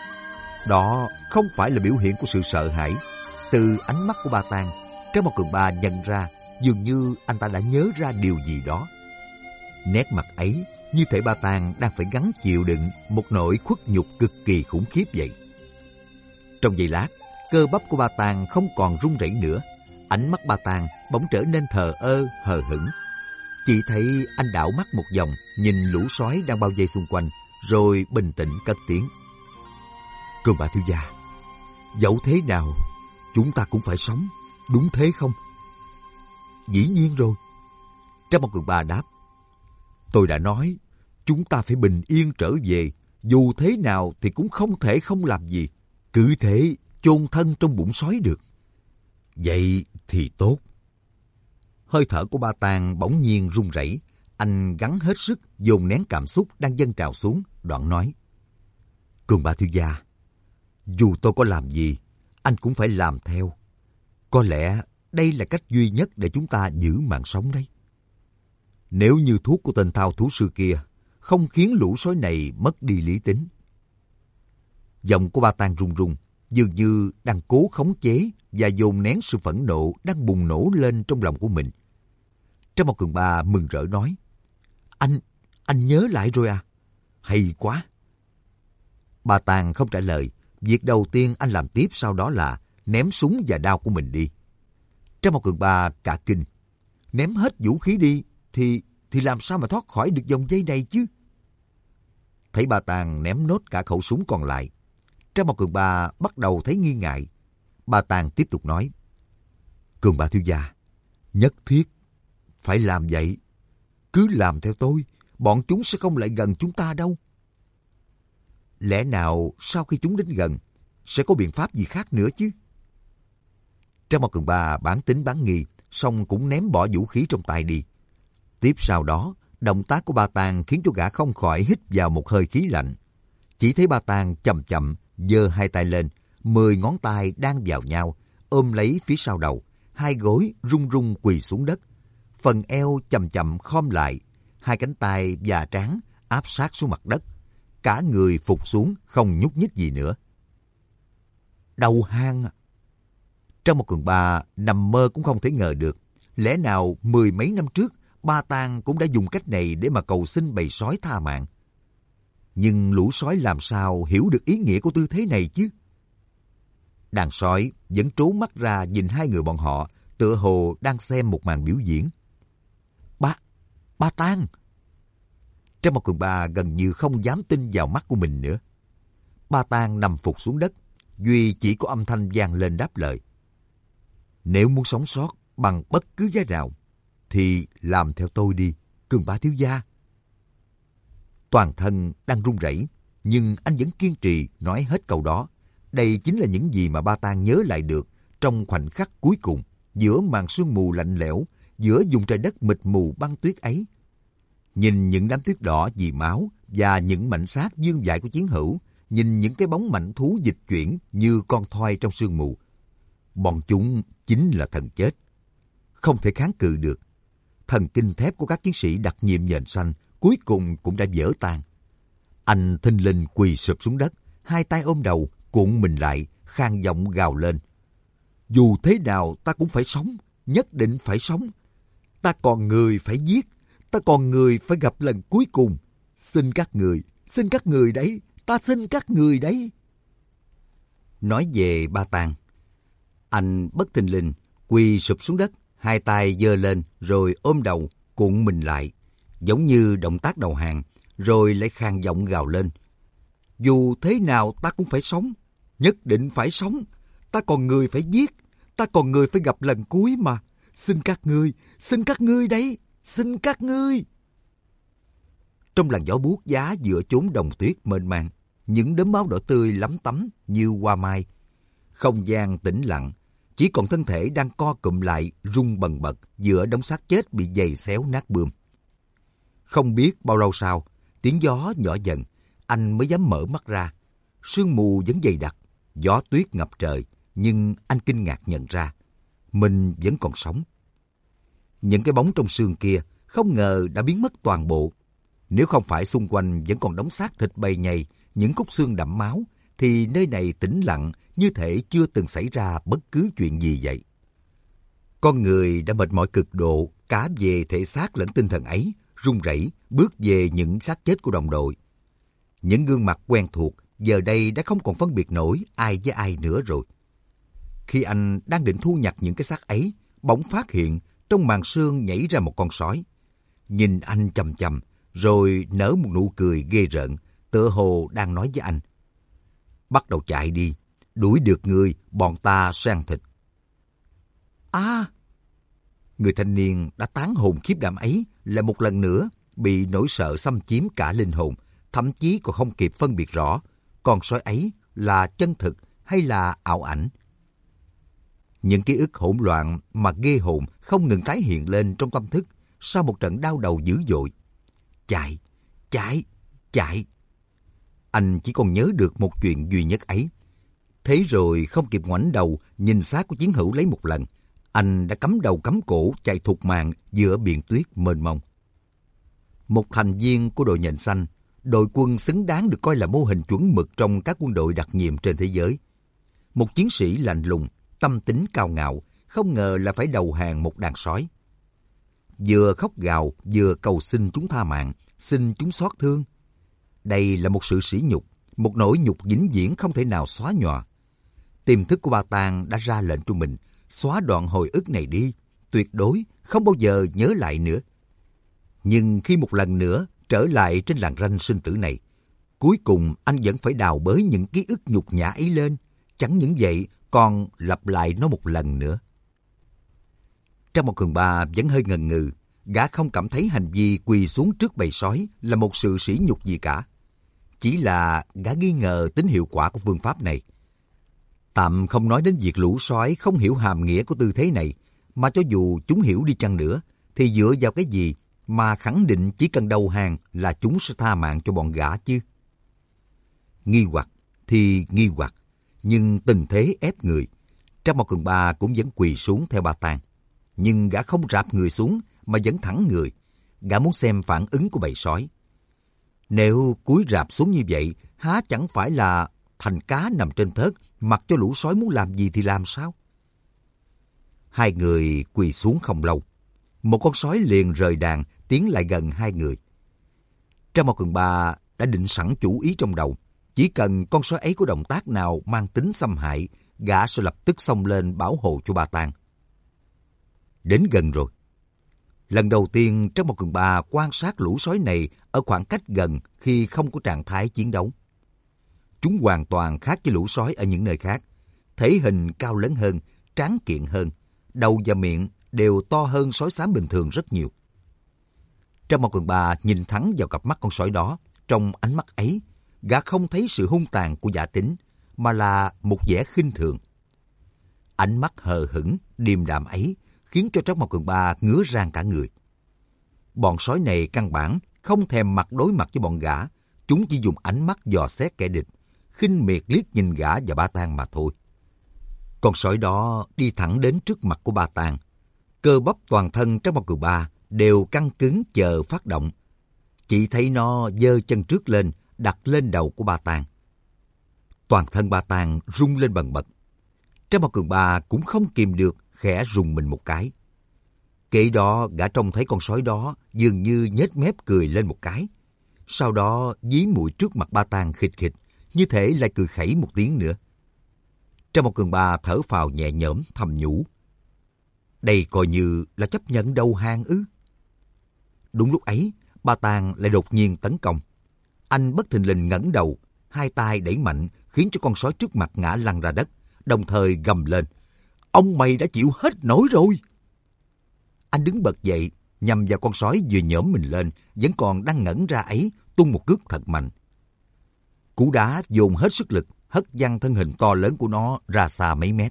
Speaker 1: Đó không phải là biểu hiện của sự sợ hãi. Từ ánh mắt của Ba Tàng, Trang Mộc Cường Ba nhận ra dường như anh ta đã nhớ ra điều gì đó. Nét mặt ấy như thể Ba Tàng đang phải gắng chịu đựng một nỗi khuất nhục cực kỳ khủng khiếp vậy. Trong giây lát, cơ bắp của Ba Tàng không còn run rẩy nữa. Ánh mắt Ba Tàng bỗng trở nên thờ ơ, hờ hững. Chỉ thấy anh đảo mắt một vòng, nhìn lũ sói đang bao vây xung quanh, rồi bình tĩnh cất tiếng. Cường Ba thiếu gia, dẫu thế nào, chúng ta cũng phải sống, đúng thế không? Dĩ nhiên rồi. Trác Mộc Cường Ba đáp. Tôi đã nói, chúng ta phải bình yên trở về, dù thế nào thì cũng không thể không làm gì. Cứ thế chôn thân trong bụng sói được. Vậy thì tốt. Hơi thở của Ba Tàng bỗng nhiên run rẩy. Anh gắng hết sức dồn nén cảm xúc đang dâng trào xuống, đoạn nói. Cường Ba thiếu gia, dù tôi có làm gì, anh cũng phải làm theo. Có lẽ đây là cách duy nhất để chúng ta giữ mạng sống đấy. Nếu như thuốc của tên thao thú sư kia không khiến lũ sói này mất đi lý tính. Giọng của Ba Tàng run run, dường như đang cố khống chế và dồn nén sự phẫn nộ đang bùng nổ lên trong lòng của mình. Trác Mộc Cường Ba mừng rỡ nói. Anh, anh nhớ lại rồi à? Hay quá. Ba Tàng không trả lời. Việc đầu tiên anh làm tiếp sau đó là ném súng và đao của mình đi. Trác Mộc Cường Ba cả kinh. Ném hết vũ khí đi thì thì làm sao mà thoát khỏi được vòng dây này chứ? Thấy Ba Tàng ném nốt cả khẩu súng còn lại, Trác Mộc Cường Ba bắt đầu thấy nghi ngại. Ba Tàng tiếp tục nói. Cường Ba thiếu gia, nhất thiết phải làm vậy. Cứ làm theo tôi, bọn chúng sẽ không lại gần chúng ta đâu. Lẽ nào sau khi chúng đến gần, sẽ có biện pháp gì khác nữa chứ? Trác Mộc Cường Ba bán tính bán nghi, xong cũng ném bỏ vũ khí trong tay đi. Tiếp sau đó, động tác của Ba Tàng khiến cho gã không khỏi hít vào một hơi khí lạnh. Chỉ thấy Ba Tàng chậm chậm giơ hai tay lên, mười ngón tay đan vào nhau, ôm lấy phía sau đầu, hai gối run run quỳ xuống đất. Phần eo chậm chậm khom lại, hai cánh tay và trán áp sát xuống mặt đất. Cả người phục xuống không nhúc nhích gì nữa. Đầu hang à? Trác Mộc Cường Ba nằm mơ cũng không thể ngờ được. Lẽ nào mười mấy năm trước, Ba Tàng cũng đã dùng cách này để mà cầu xin bầy sói tha mạng. Nhưng lũ sói làm sao hiểu được ý nghĩa của tư thế này chứ? Đàn sói vẫn trố mắt ra nhìn hai người bọn họ, tựa hồ đang xem một màn biểu diễn. Ba, Ba Tàng! Trác Mộc Cường Ba gần như không dám tin vào mắt của mình nữa. Ba Tàng nằm phục xuống đất, duy chỉ có âm thanh vang lên đáp lời. Nếu muốn sống sót bằng bất cứ giá nào, thì làm theo tôi đi, Cường Ba thiếu gia. Toàn thân đang run rẩy, nhưng anh vẫn kiên trì nói hết câu đó. Đây chính là những gì mà Ba Tàng nhớ lại được trong khoảnh khắc cuối cùng, giữa màn sương mù lạnh lẽo, giữa vùng trời đất mịt mù băng tuyết ấy. Nhìn những đám tuyết đỏ vì máu và những mảnh xác vương vãi của chiến hữu, nhìn những cái bóng mảnh thú dịch chuyển như con thoi trong sương mù. Bọn chúng chính là thần chết. Không thể kháng cự được. Thần kinh thép của các chiến sĩ đặc nhiệm nhện xanh cuối cùng cũng đã vỡ tan. Anh thình lình quỳ sụp xuống đất, hai tay ôm đầu, cuộn mình lại, khàn giọng gào lên. Dù thế nào ta cũng phải sống, nhất định phải sống. Ta còn người phải giết, ta còn người phải gặp lần cuối cùng. Xin các người, xin các người đấy, ta xin các người đấy. Nói về Ba Tàng, anh bất thình lình quỳ sụp xuống đất, hai tay giơ lên rồi ôm đầu, cuộn mình lại, giống như động tác đầu hàng, rồi lại khàn giọng gào lên. Dù thế nào ta cũng phải sống, nhất định phải sống. Ta còn người phải giết, ta còn người phải gặp lần cuối mà. Xin các ngươi, xin các ngươi đấy, xin các ngươi. Trong làn gió buốt giá giữa chốn đồng tuyết mênh mang, những đốm máu đỏ tươi lắm tắm như hoa mai. Không gian tĩnh lặng, chỉ còn thân thể đang co cụm lại rung bần bật giữa đống xác chết bị giày xéo nát bươm. Không biết bao lâu sau, tiếng gió nhỏ dần, anh mới dám mở mắt ra. Sương mù vẫn dày đặc, gió tuyết ngập trời, nhưng anh kinh ngạc nhận ra, mình vẫn còn sống. Những cái bóng trong sương kia không ngờ đã biến mất toàn bộ. Nếu không phải xung quanh vẫn còn đống xác thịt bầy nhầy, những khúc xương đẫm máu, thì nơi này tĩnh lặng như thể chưa từng xảy ra bất cứ chuyện gì vậy. Con người đã mệt mỏi cực độ, cả về thể xác lẫn tinh thần ấy, run rẩy bước về những xác chết của đồng đội. Những gương mặt quen thuộc giờ đây đã không còn phân biệt nổi ai với ai nữa rồi. Khi anh đang định thu nhặt những cái xác ấy, bỗng phát hiện trong màn sương nhảy ra một con sói. nhìn anh chằm chằm, rồi nở một nụ cười ghê rợn, tựa hồ đang nói với anh. Bắt đầu chạy đi, đuổi được người, bọn ta sẽ ăn thịt. À! Người thanh niên đã tán hồn khiếp đảm ấy là một lần nữa bị nỗi sợ xâm chiếm cả linh hồn, thậm chí còn không kịp phân biệt rõ con sói ấy là chân thực hay là ảo ảnh. Những ký ức hỗn loạn mà ghê hồn không ngừng tái hiện lên trong tâm thức sau một trận đau đầu dữ dội. Chạy, chạy, chạy. Anh chỉ còn nhớ được một chuyện duy nhất ấy. Thế rồi không kịp ngoảnh đầu nhìn xác của chiến hữu lấy một lần, anh đã cắm đầu cắm cổ chạy thục mạng giữa biển tuyết mênh mông. Một thành viên của đội nhện xanh, đội quân xứng đáng được coi là mô hình chuẩn mực trong các quân đội đặc nhiệm trên thế giới. Một chiến sĩ lạnh lùng, tâm tính cao ngạo, không ngờ là phải đầu hàng một đàn sói. Vừa khóc gào, vừa cầu xin chúng tha mạng, xin chúng xót thương. Đây là một sự sỉ nhục, một nỗi nhục vĩnh viễn không thể nào xóa nhòa. Tiềm thức của Ba Tàng đã ra lệnh cho mình, xóa đoạn hồi ức này đi, tuyệt đối không bao giờ nhớ lại nữa. Nhưng khi một lần nữa trở lại trên làng ranh sinh tử này, cuối cùng anh vẫn phải đào bới những ký ức nhục nhã ấy lên, chẳng những vậy còn lặp lại nó một lần nữa. Trong một cường ba vẫn hơi ngần ngừ, gã không cảm thấy hành vi quỳ xuống trước bầy sói là một sự sỉ nhục gì cả. Chỉ là gã nghi ngờ tính hiệu quả của phương pháp này. Tạm không nói đến việc lũ sói không hiểu hàm nghĩa của tư thế này, mà cho dù chúng hiểu đi chăng nữa, thì dựa vào cái gì mà khẳng định chỉ cần đầu hàng là chúng sẽ tha mạng cho bọn gã chứ? Nghi hoặc thì nghi hoặc, nhưng tình thế ép người. Trong một cường ba cũng vẫn quỳ xuống theo Ba Tàng. Nhưng gã không rạp người xuống mà vẫn thẳng người. Gã muốn xem phản ứng của bầy sói. Nếu cúi rạp xuống như vậy, há chẳng phải là thành cá nằm trên thớt, mặc cho lũ sói muốn làm gì thì làm sao? Hai người quỳ xuống không lâu. Một con sói liền rời đàn tiến lại gần hai người. Trong một cường ba đã định sẵn chủ ý trong đầu. Chỉ cần con sói ấy có động tác nào mang tính xâm hại, gã sẽ lập tức xông lên bảo hộ cho Ba Tàng. Đến gần rồi. Lần đầu tiên trong một cường ba quan sát lũ sói này ở khoảng cách gần khi không có trạng thái chiến đấu. Chúng hoàn toàn khác với lũ sói ở những nơi khác. Thể hình cao lớn hơn, tráng kiện hơn, đầu và miệng đều to hơn sói xám bình thường rất nhiều. Trong một cường ba nhìn thẳng vào cặp mắt con sói đó, trong ánh mắt ấy, gã không thấy sự hung tàn của dã tính, mà là một vẻ khinh thường. Ánh mắt hờ hững, điềm đạm ấy khiến cho Trác Mộc Cường Ba ngứa rang cả người. Bọn sói này căn bản không thèm mặt đối mặt với bọn gã, chúng chỉ dùng ánh mắt dò xét kẻ địch, khinh miệt liếc nhìn gã và Ba Tàng mà thôi. Con sói đó đi thẳng đến trước mặt của Ba Tàng, cơ bắp toàn thân Trác Mộc Cường Ba đều căng cứng chờ phát động. Chỉ thấy nó giơ chân trước lên, đặt lên đầu của Ba Tàng. Toàn thân Ba Tàng rung lên bần bật. Trác Mộc Cường Ba cũng không kìm được, khẽ rùng mình một cái. Kể đó gã trông thấy con sói đó dường như nhếch mép cười lên một cái. Sau đó dí mũi trước mặt Ba Tàng khịch khịch, như thể lại cười khẩy một tiếng nữa. Trác Mộc Cường Ba thở phào nhẹ nhõm thầm nhủ. Đây coi như là chấp nhận đầu hàng ư? Đúng lúc ấy, Ba Tàng lại đột nhiên tấn công. Anh bất thình lình ngẩng đầu, hai tay đẩy mạnh khiến cho con sói trước mặt ngã lăn ra đất, đồng thời gầm lên. Ông mày đã chịu hết nổi rồi. Anh đứng bật dậy, nhằm vào con sói vừa nhổm mình lên, vẫn còn đang ngẩn ra ấy, tung một cước thật mạnh. Cú đá dồn hết sức lực, hất văng thân hình to lớn của nó ra xa mấy mét.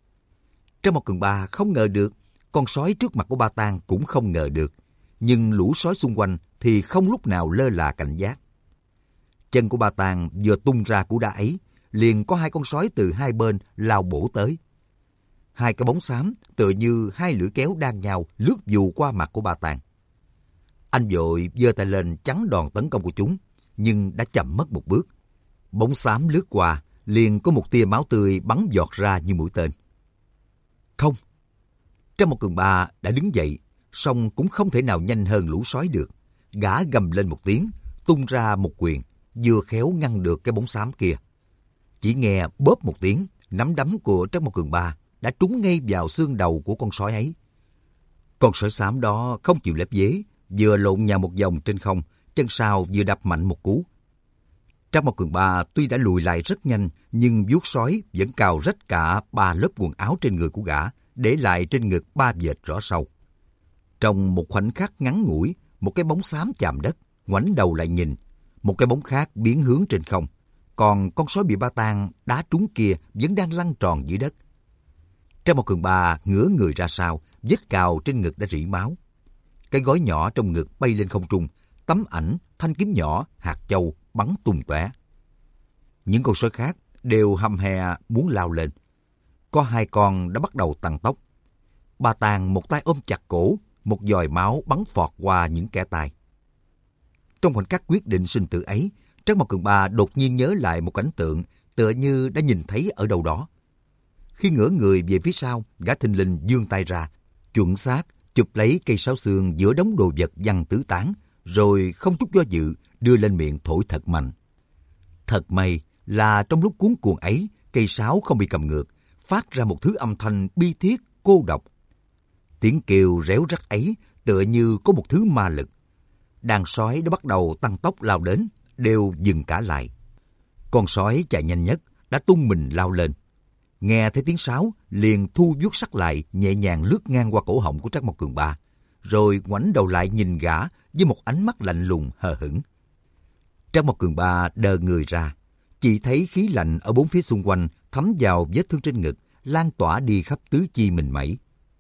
Speaker 1: Trác Mộc Cường Ba không ngờ được, con sói trước mặt của Ba Tàng cũng không ngờ được, nhưng lũ sói xung quanh thì không lúc nào lơ là cảnh giác. Chân của Ba Tàng vừa tung ra cú đá ấy, liền có hai con sói từ hai bên lao bổ tới. Hai cái bóng xám tựa như hai lưỡi kéo đang nhau lướt vù qua mặt của Ba Tàng. Anh vội giơ tay lên chắn đòn tấn công của chúng, nhưng đã chậm mất một bước. Bóng xám lướt qua, liền có một tia máu tươi bắn giọt ra như mũi tên. Không! Trác Mộc Cường Ba đã đứng dậy, song cũng không thể nào nhanh hơn lũ sói được. Gã gầm lên một tiếng, tung ra một quyền, vừa khéo ngăn được cái bóng xám kia. Chỉ nghe bóp một tiếng, nắm đấm của Trác Mộc Cường Ba đã trúng ngay vào xương đầu của con sói ấy. Con sói xám đó không chịu lép vế, vừa lộn nhào một vòng trên không, chân sau vừa đập mạnh một cú. Trang Mộc Cường Ba tuy đã lùi lại rất nhanh, nhưng vuốt sói vẫn cào rách cả ba lớp quần áo trên người của gã, để lại trên ngực ba vệt rõ sâu. Trong một khoảnh khắc ngắn ngủi, một cái bóng xám chạm đất, ngoảnh đầu lại nhìn, một cái bóng khác biến hướng trên không, còn con sói bị Ba Tang đá trúng kia vẫn đang lăn tròn dưới đất. Trang Mộc Cường Ba ngửa người ra sau, vết cào trên ngực đã rỉ máu. Cái gói nhỏ trong ngực bay lên không trung, tấm ảnh, thanh kiếm nhỏ, hạt châu bắn tung tóe. Những con sói khác đều hăm he muốn lao lên. Có hai con đã bắt đầu tăng tốc. Ba Tang một tay ôm chặt cổ, một giòi máu bắn phọt qua những kẽ tay. Trong khoảnh khắc quyết định sinh tử ấy, Trấn Mộc Cường Ba đột nhiên nhớ lại một cảnh tượng tựa như đã nhìn thấy ở đâu đó. Khi ngửa người về phía sau, gã thình lình giương tay ra, chuẩn xác chụp lấy cây sáo xương giữa đống đồ vật văng tứ tán, rồi không chút do dự đưa lên miệng thổi thật mạnh. Thật may là trong lúc cuống cuồng ấy, cây sáo không bị cầm ngược, phát ra một thứ âm thanh bi thiết, cô độc. Tiếng kêu réo rắt ấy tựa như có một thứ ma lực. Đàn sói đã bắt đầu tăng tốc lao đến, đều dừng cả lại. Con sói chạy nhanh nhất đã tung mình lao lên. Nghe thấy tiếng sáo, liền thu vuốt sắc lại, nhẹ nhàng lướt ngang qua cổ họng của Trác Mộc Cường Ba, rồi ngoảnh đầu lại nhìn gã với một ánh mắt lạnh lùng hờ hững. Trác Mộc Cường Ba đờ người ra, chỉ thấy khí lạnh ở bốn phía xung quanh thấm vào vết thương trên ngực, lan tỏa đi khắp tứ chi mình mẩy.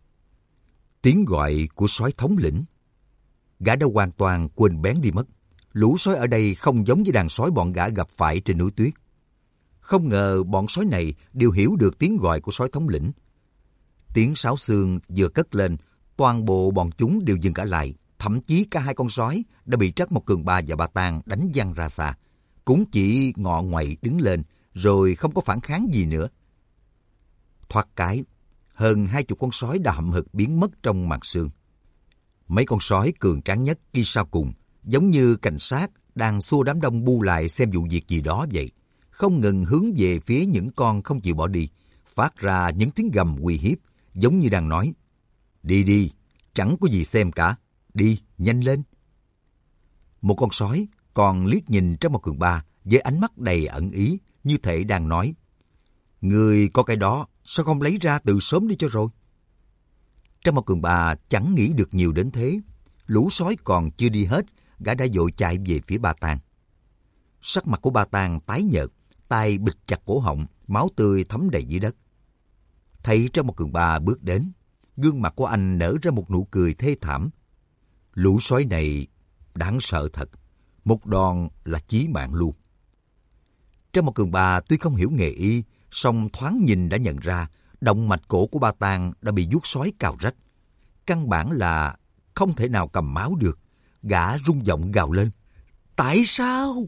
Speaker 1: Tiếng gọi của sói thống lĩnh. Gã đã hoàn toàn quên bén đi mất. Lũ sói ở đây không giống với đàn sói bọn gã gặp phải trên núi tuyết. Không ngờ bọn sói này đều hiểu được tiếng gọi của sói thống lĩnh. Tiếng sáo xương vừa cất lên, toàn bộ bọn chúng đều dừng cả lại. Thậm chí cả hai con sói đã bị Trác Mộc Cường Ba và Ba Tang đánh văng ra xa, cũng chỉ ngọ ngoậy đứng lên, rồi không có phản kháng gì nữa. Thoát cái, hơn hai chục con sói đã hậm hực biến mất trong màn sương. Mấy con sói cường tráng nhất đi sau cùng, giống như cảnh sát đang xua đám đông bu lại xem vụ việc gì đó vậy, không ngừng hướng về phía những con không chịu bỏ đi, phát ra những tiếng gầm uy hiếp, giống như đang nói: đi đi, chẳng có gì xem cả, đi, nhanh lên. Một con sói còn liếc nhìn Trác Mộc Cường Ba với ánh mắt đầy ẩn ý, như thể đang nói: người có cái đó, sao không lấy ra từ sớm đi cho rồi. Trác Mộc Cường Ba chẳng nghĩ được nhiều đến thế. Lũ sói còn chưa đi hết, gã đã vội chạy về phía Ba Tang. Sắc mặt của Ba Tang tái nhợt, tay bịt chặt cổ họng, máu tươi thấm đầy dưới đất. Thấy Trác Mộc Cường Ba bước đến, gương mặt của anh nở ra một nụ cười thê thảm. Lũ sói này đáng sợ thật, một đòn là chí mạng luôn. Trác Mộc Cường Ba tuy không hiểu nghề y, song thoáng nhìn đã nhận ra động mạch cổ của Ba Tang đã bị vuốt sói cào rách. Căn bản là không thể nào cầm máu được. Gã rung giọng gào lên: tại sao?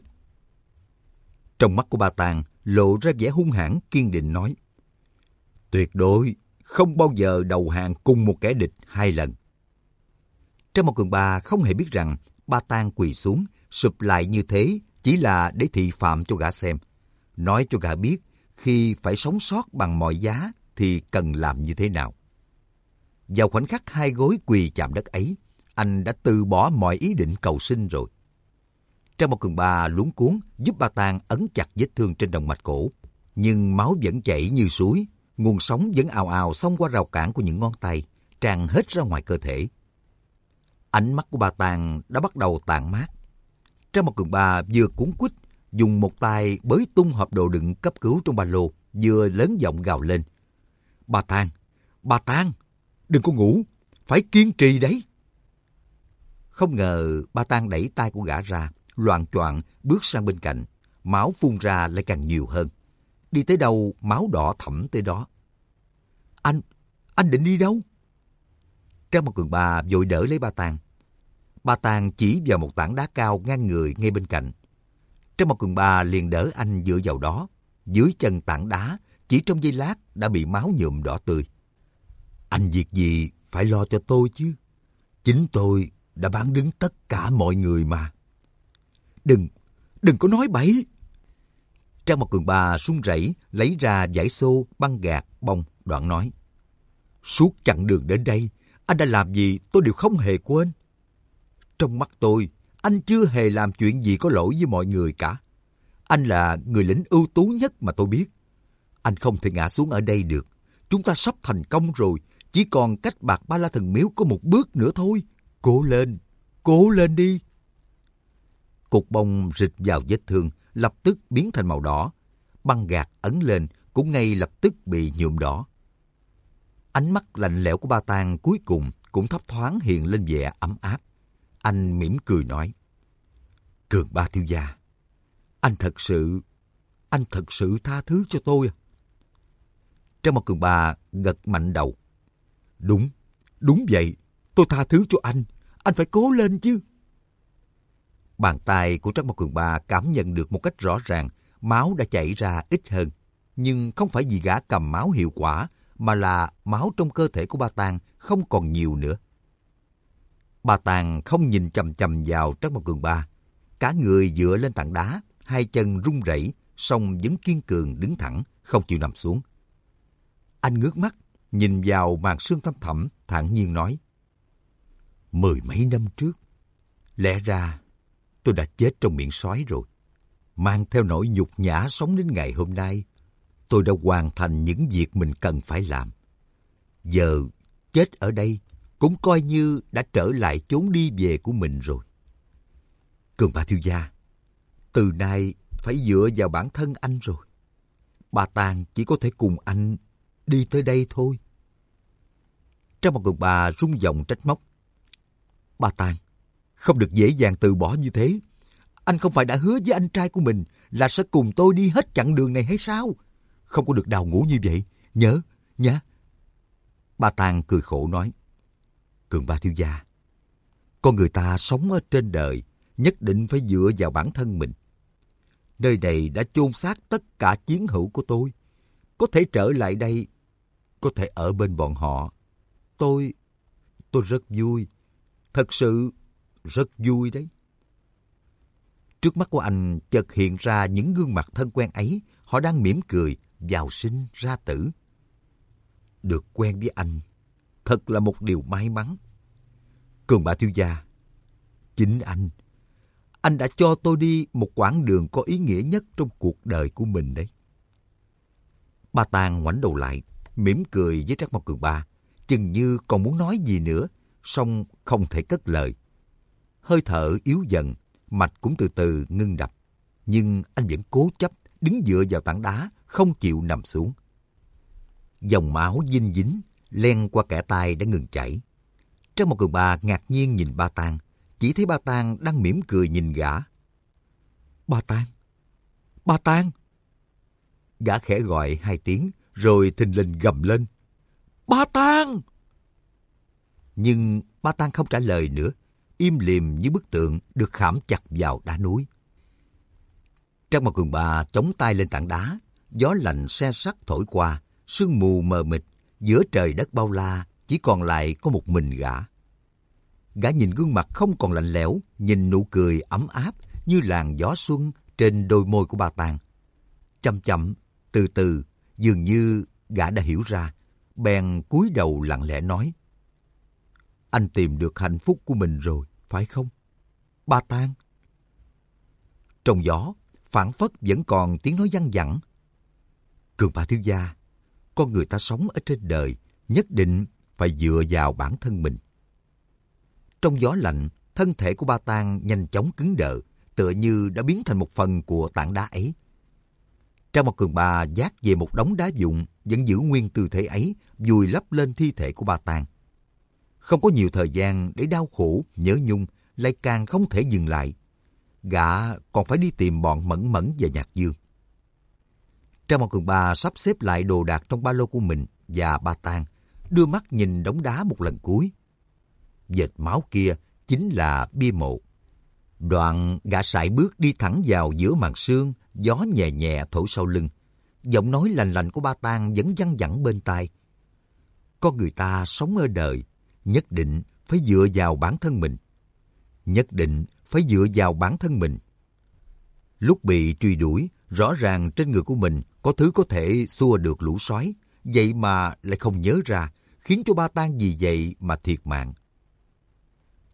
Speaker 1: Trong mắt của Ba Tang lộ ra vẻ hung hãn kiên định nói: tuyệt đối không bao giờ đầu hàng cùng một kẻ địch hai lần. Trác Mộc Cường Ba không hề biết rằng Ba Tang quỳ xuống, sụp lại như thế chỉ là để thị phạm cho gã xem, nói cho gã biết khi phải sống sót bằng mọi giá thì cần làm như thế nào. Vào khoảnh khắc hai gối quỳ chạm đất ấy, anh đã từ bỏ mọi ý định cầu sinh rồi. Trác Mộc Cường Ba luống cuống giúp Ba Tang ấn chặt vết thương trên động mạch cổ, nhưng máu vẫn chảy như suối, nguồn sống vẫn ào ào xông qua rào cản của những ngón tay, tràn hết ra ngoài cơ thể. Ánh mắt của Ba Tang đã bắt đầu tàn mát. Trác Mộc Cường Ba vừa cuống quýt dùng một tay bới tung hộp đồ đựng cấp cứu trong ba lô, vừa lớn giọng gào lên: Ba Tang, Ba Tang, đừng có ngủ, phải kiên trì đấy. Không ngờ Ba Tang đẩy tay của gã ra, loạng choạng bước sang bên cạnh, máu phun ra lại càng nhiều hơn. Đi tới đâu máu đỏ thẫm tới đó. Anh, anh định đi đâu? Trác Mộc Cường Ba vội đỡ lấy Ba Tang. Ba Tang chỉ vào một tảng đá cao ngang người ngay bên cạnh. Trác Mộc Cường Ba liền đỡ anh dựa vào đó. Dưới chân tảng đá chỉ trong giây lát đã bị máu nhuộm đỏ tươi. Anh việc gì phải lo cho tôi chứ? Chính tôi đã bán đứng tất cả mọi người mà. Đừng, đừng có nói bậy. Trác Mộc Cường Ba run rẩy lấy ra vải xô, băng gạc, bông, đoạn nói: suốt chặng đường đến đây, anh đã làm gì tôi đều không hề quên. Trong mắt tôi, anh chưa hề làm chuyện gì có lỗi với mọi người cả. Anh là người lính ưu tú nhất mà tôi biết. Anh không thể ngã xuống ở đây được. Chúng ta sắp thành công rồi. Chỉ còn cách Bạc Ba La Thần Miếu có một bước nữa thôi. Cố lên, cố lên đi. Cục bông rịch vào vết thương, lập tức biến thành màu đỏ. Băng gạc ấn lên cũng ngay lập tức bị nhuộm đỏ. Ánh mắt lạnh lẽo của Ba Tang cuối cùng cũng thấp thoáng hiện lên vẻ ấm áp. Anh mỉm cười nói: Cường Ba thiếu gia, anh thật sự, anh thật sự tha thứ cho tôi à? Trang Mộc Cường Ba gật mạnh đầu. Đúng, đúng vậy, tôi tha thứ cho anh, anh phải cố lên chứ. Bàn tay của Trang Mộc Cường Ba cảm nhận được một cách rõ ràng máu đã chảy ra ít hơn. Nhưng không phải vì gã cầm máu hiệu quả, mà là máu trong cơ thể của Ba Tang không còn nhiều nữa. Ba Tang không nhìn chằm chằm vào Trác Mộc Cường Ba. Cả người dựa lên tảng đá, hai chân run rẩy, song vẫn kiên cường đứng thẳng, không chịu nằm xuống. Anh ngước mắt, nhìn vào màn sương thăm thẳm, thản nhiên nói: Mười mấy năm trước, lẽ ra tôi đã chết trong miệng sói rồi. Mang theo nỗi nhục nhã sống đến ngày hôm nay, tôi đã hoàn thành những việc mình cần phải làm. Giờ chết ở đây cũng coi như đã trở lại chốn đi về của mình rồi. Cường Ba thiếu gia, từ nay phải dựa vào bản thân anh rồi. Ba Tang chỉ có thể cùng anh đi tới đây thôi. Trang Mộc Cường Ba rung giọng trách móc: Ba Tang, không được dễ dàng từ bỏ như thế. Anh không phải đã hứa với anh trai của mình là sẽ cùng tôi đi hết chặng đường này hay sao? Không có được đào ngũ như vậy. Nhớ, nhá. Ba Tang cười khổ nói: Cường Ba thiếu gia, con người ta sống ở trên đời nhất định phải dựa vào bản thân mình. Nơi này đã chôn xác tất cả chiến hữu của tôi. Có thể trở lại đây, có thể ở bên bọn họ. Tôi, tôi rất vui. Thật sự rất vui đấy. Trước mắt của anh chợt hiện ra những gương mặt thân quen ấy. Họ đang mỉm cười, vào sinh ra tử. Được quen với anh, thật là một điều may mắn. Cường Ba thiếu gia, chính anh, anh đã cho tôi đi một quãng đường có ý nghĩa nhất trong cuộc đời của mình đấy. Ba Tang ngoảnh đầu lại, mỉm cười với Trác Mộc Cường Ba, chừng như còn muốn nói gì nữa, song không thể cất lời. Hơi thở yếu dần, mạch cũng từ từ ngưng đập, nhưng anh vẫn cố chấp đứng dựa vào tảng đá, không chịu nằm xuống. Dòng máu dinh dính len qua kẽ tay đã ngừng chảy. Trác Mộc Cường Ba ngạc nhiên nhìn Ba Tang, chỉ thấy Ba Tang đang mỉm cười nhìn gã. Ba Tang, Ba Tang. Gã khẽ gọi hai tiếng, rồi thình lình gầm lên: Ba Tang! Nhưng Ba Tang không trả lời nữa, im lìm như bức tượng được khảm chặt vào đá núi. Trác Mộc Cường Ba chống tay lên tảng đá, gió lạnh se sắt thổi qua, sương mù mờ mịt, giữa trời đất bao la chỉ còn lại có một mình gã. Gã nhìn gương mặt không còn lạnh lẽo, nhìn nụ cười ấm áp như làn gió xuân trên đôi môi của Ba Tang. Chậm chậm, từ từ, dường như gã đã hiểu ra, bèn cúi đầu lặng lẽ nói: Anh tìm được hạnh phúc của mình rồi, phải không, Ba Tang? Trong gió, phảng phất vẫn còn tiếng nói văng vẳng: Cường Ba thiếu gia, con người ta sống ở trên đời nhất định phải dựa vào bản thân mình. Trong gió lạnh, thân thể của Ba Tang nhanh chóng cứng đờ, tựa như đã biến thành một phần của tảng đá ấy. Trang Mộc Cường Ba vác về một đống đá vụn, vẫn giữ nguyên tư thế ấy, vùi lấp lên thi thể của Ba Tang. Không có nhiều thời gian để đau khổ, nhớ nhung, lại càng không thể dừng lại. Gã còn phải đi tìm bọn Mẫn Mẫn và Nhạc Dương. Trang Mộc Cường Ba sắp xếp lại đồ đạc trong ba lô của mình và Ba Tang, đưa mắt nhìn đống đá một lần cuối. Vệt máu kia chính là bia mộ. Đoạn gã sải bước đi thẳng vào giữa màn sương, gió nhẹ nhẹ thổi sau lưng. Giọng nói lành lạnh của Ba Tang vẫn văng vẳng bên tai. Con người ta sống ở đời, nhất định phải dựa vào bản thân mình. Nhất định phải dựa vào bản thân mình. Lúc bị truy đuổi, rõ ràng trên người của mình có thứ có thể xua được lũ sói, vậy mà lại không nhớ ra, khiến cho Ba Tang vì vậy mà thiệt mạng.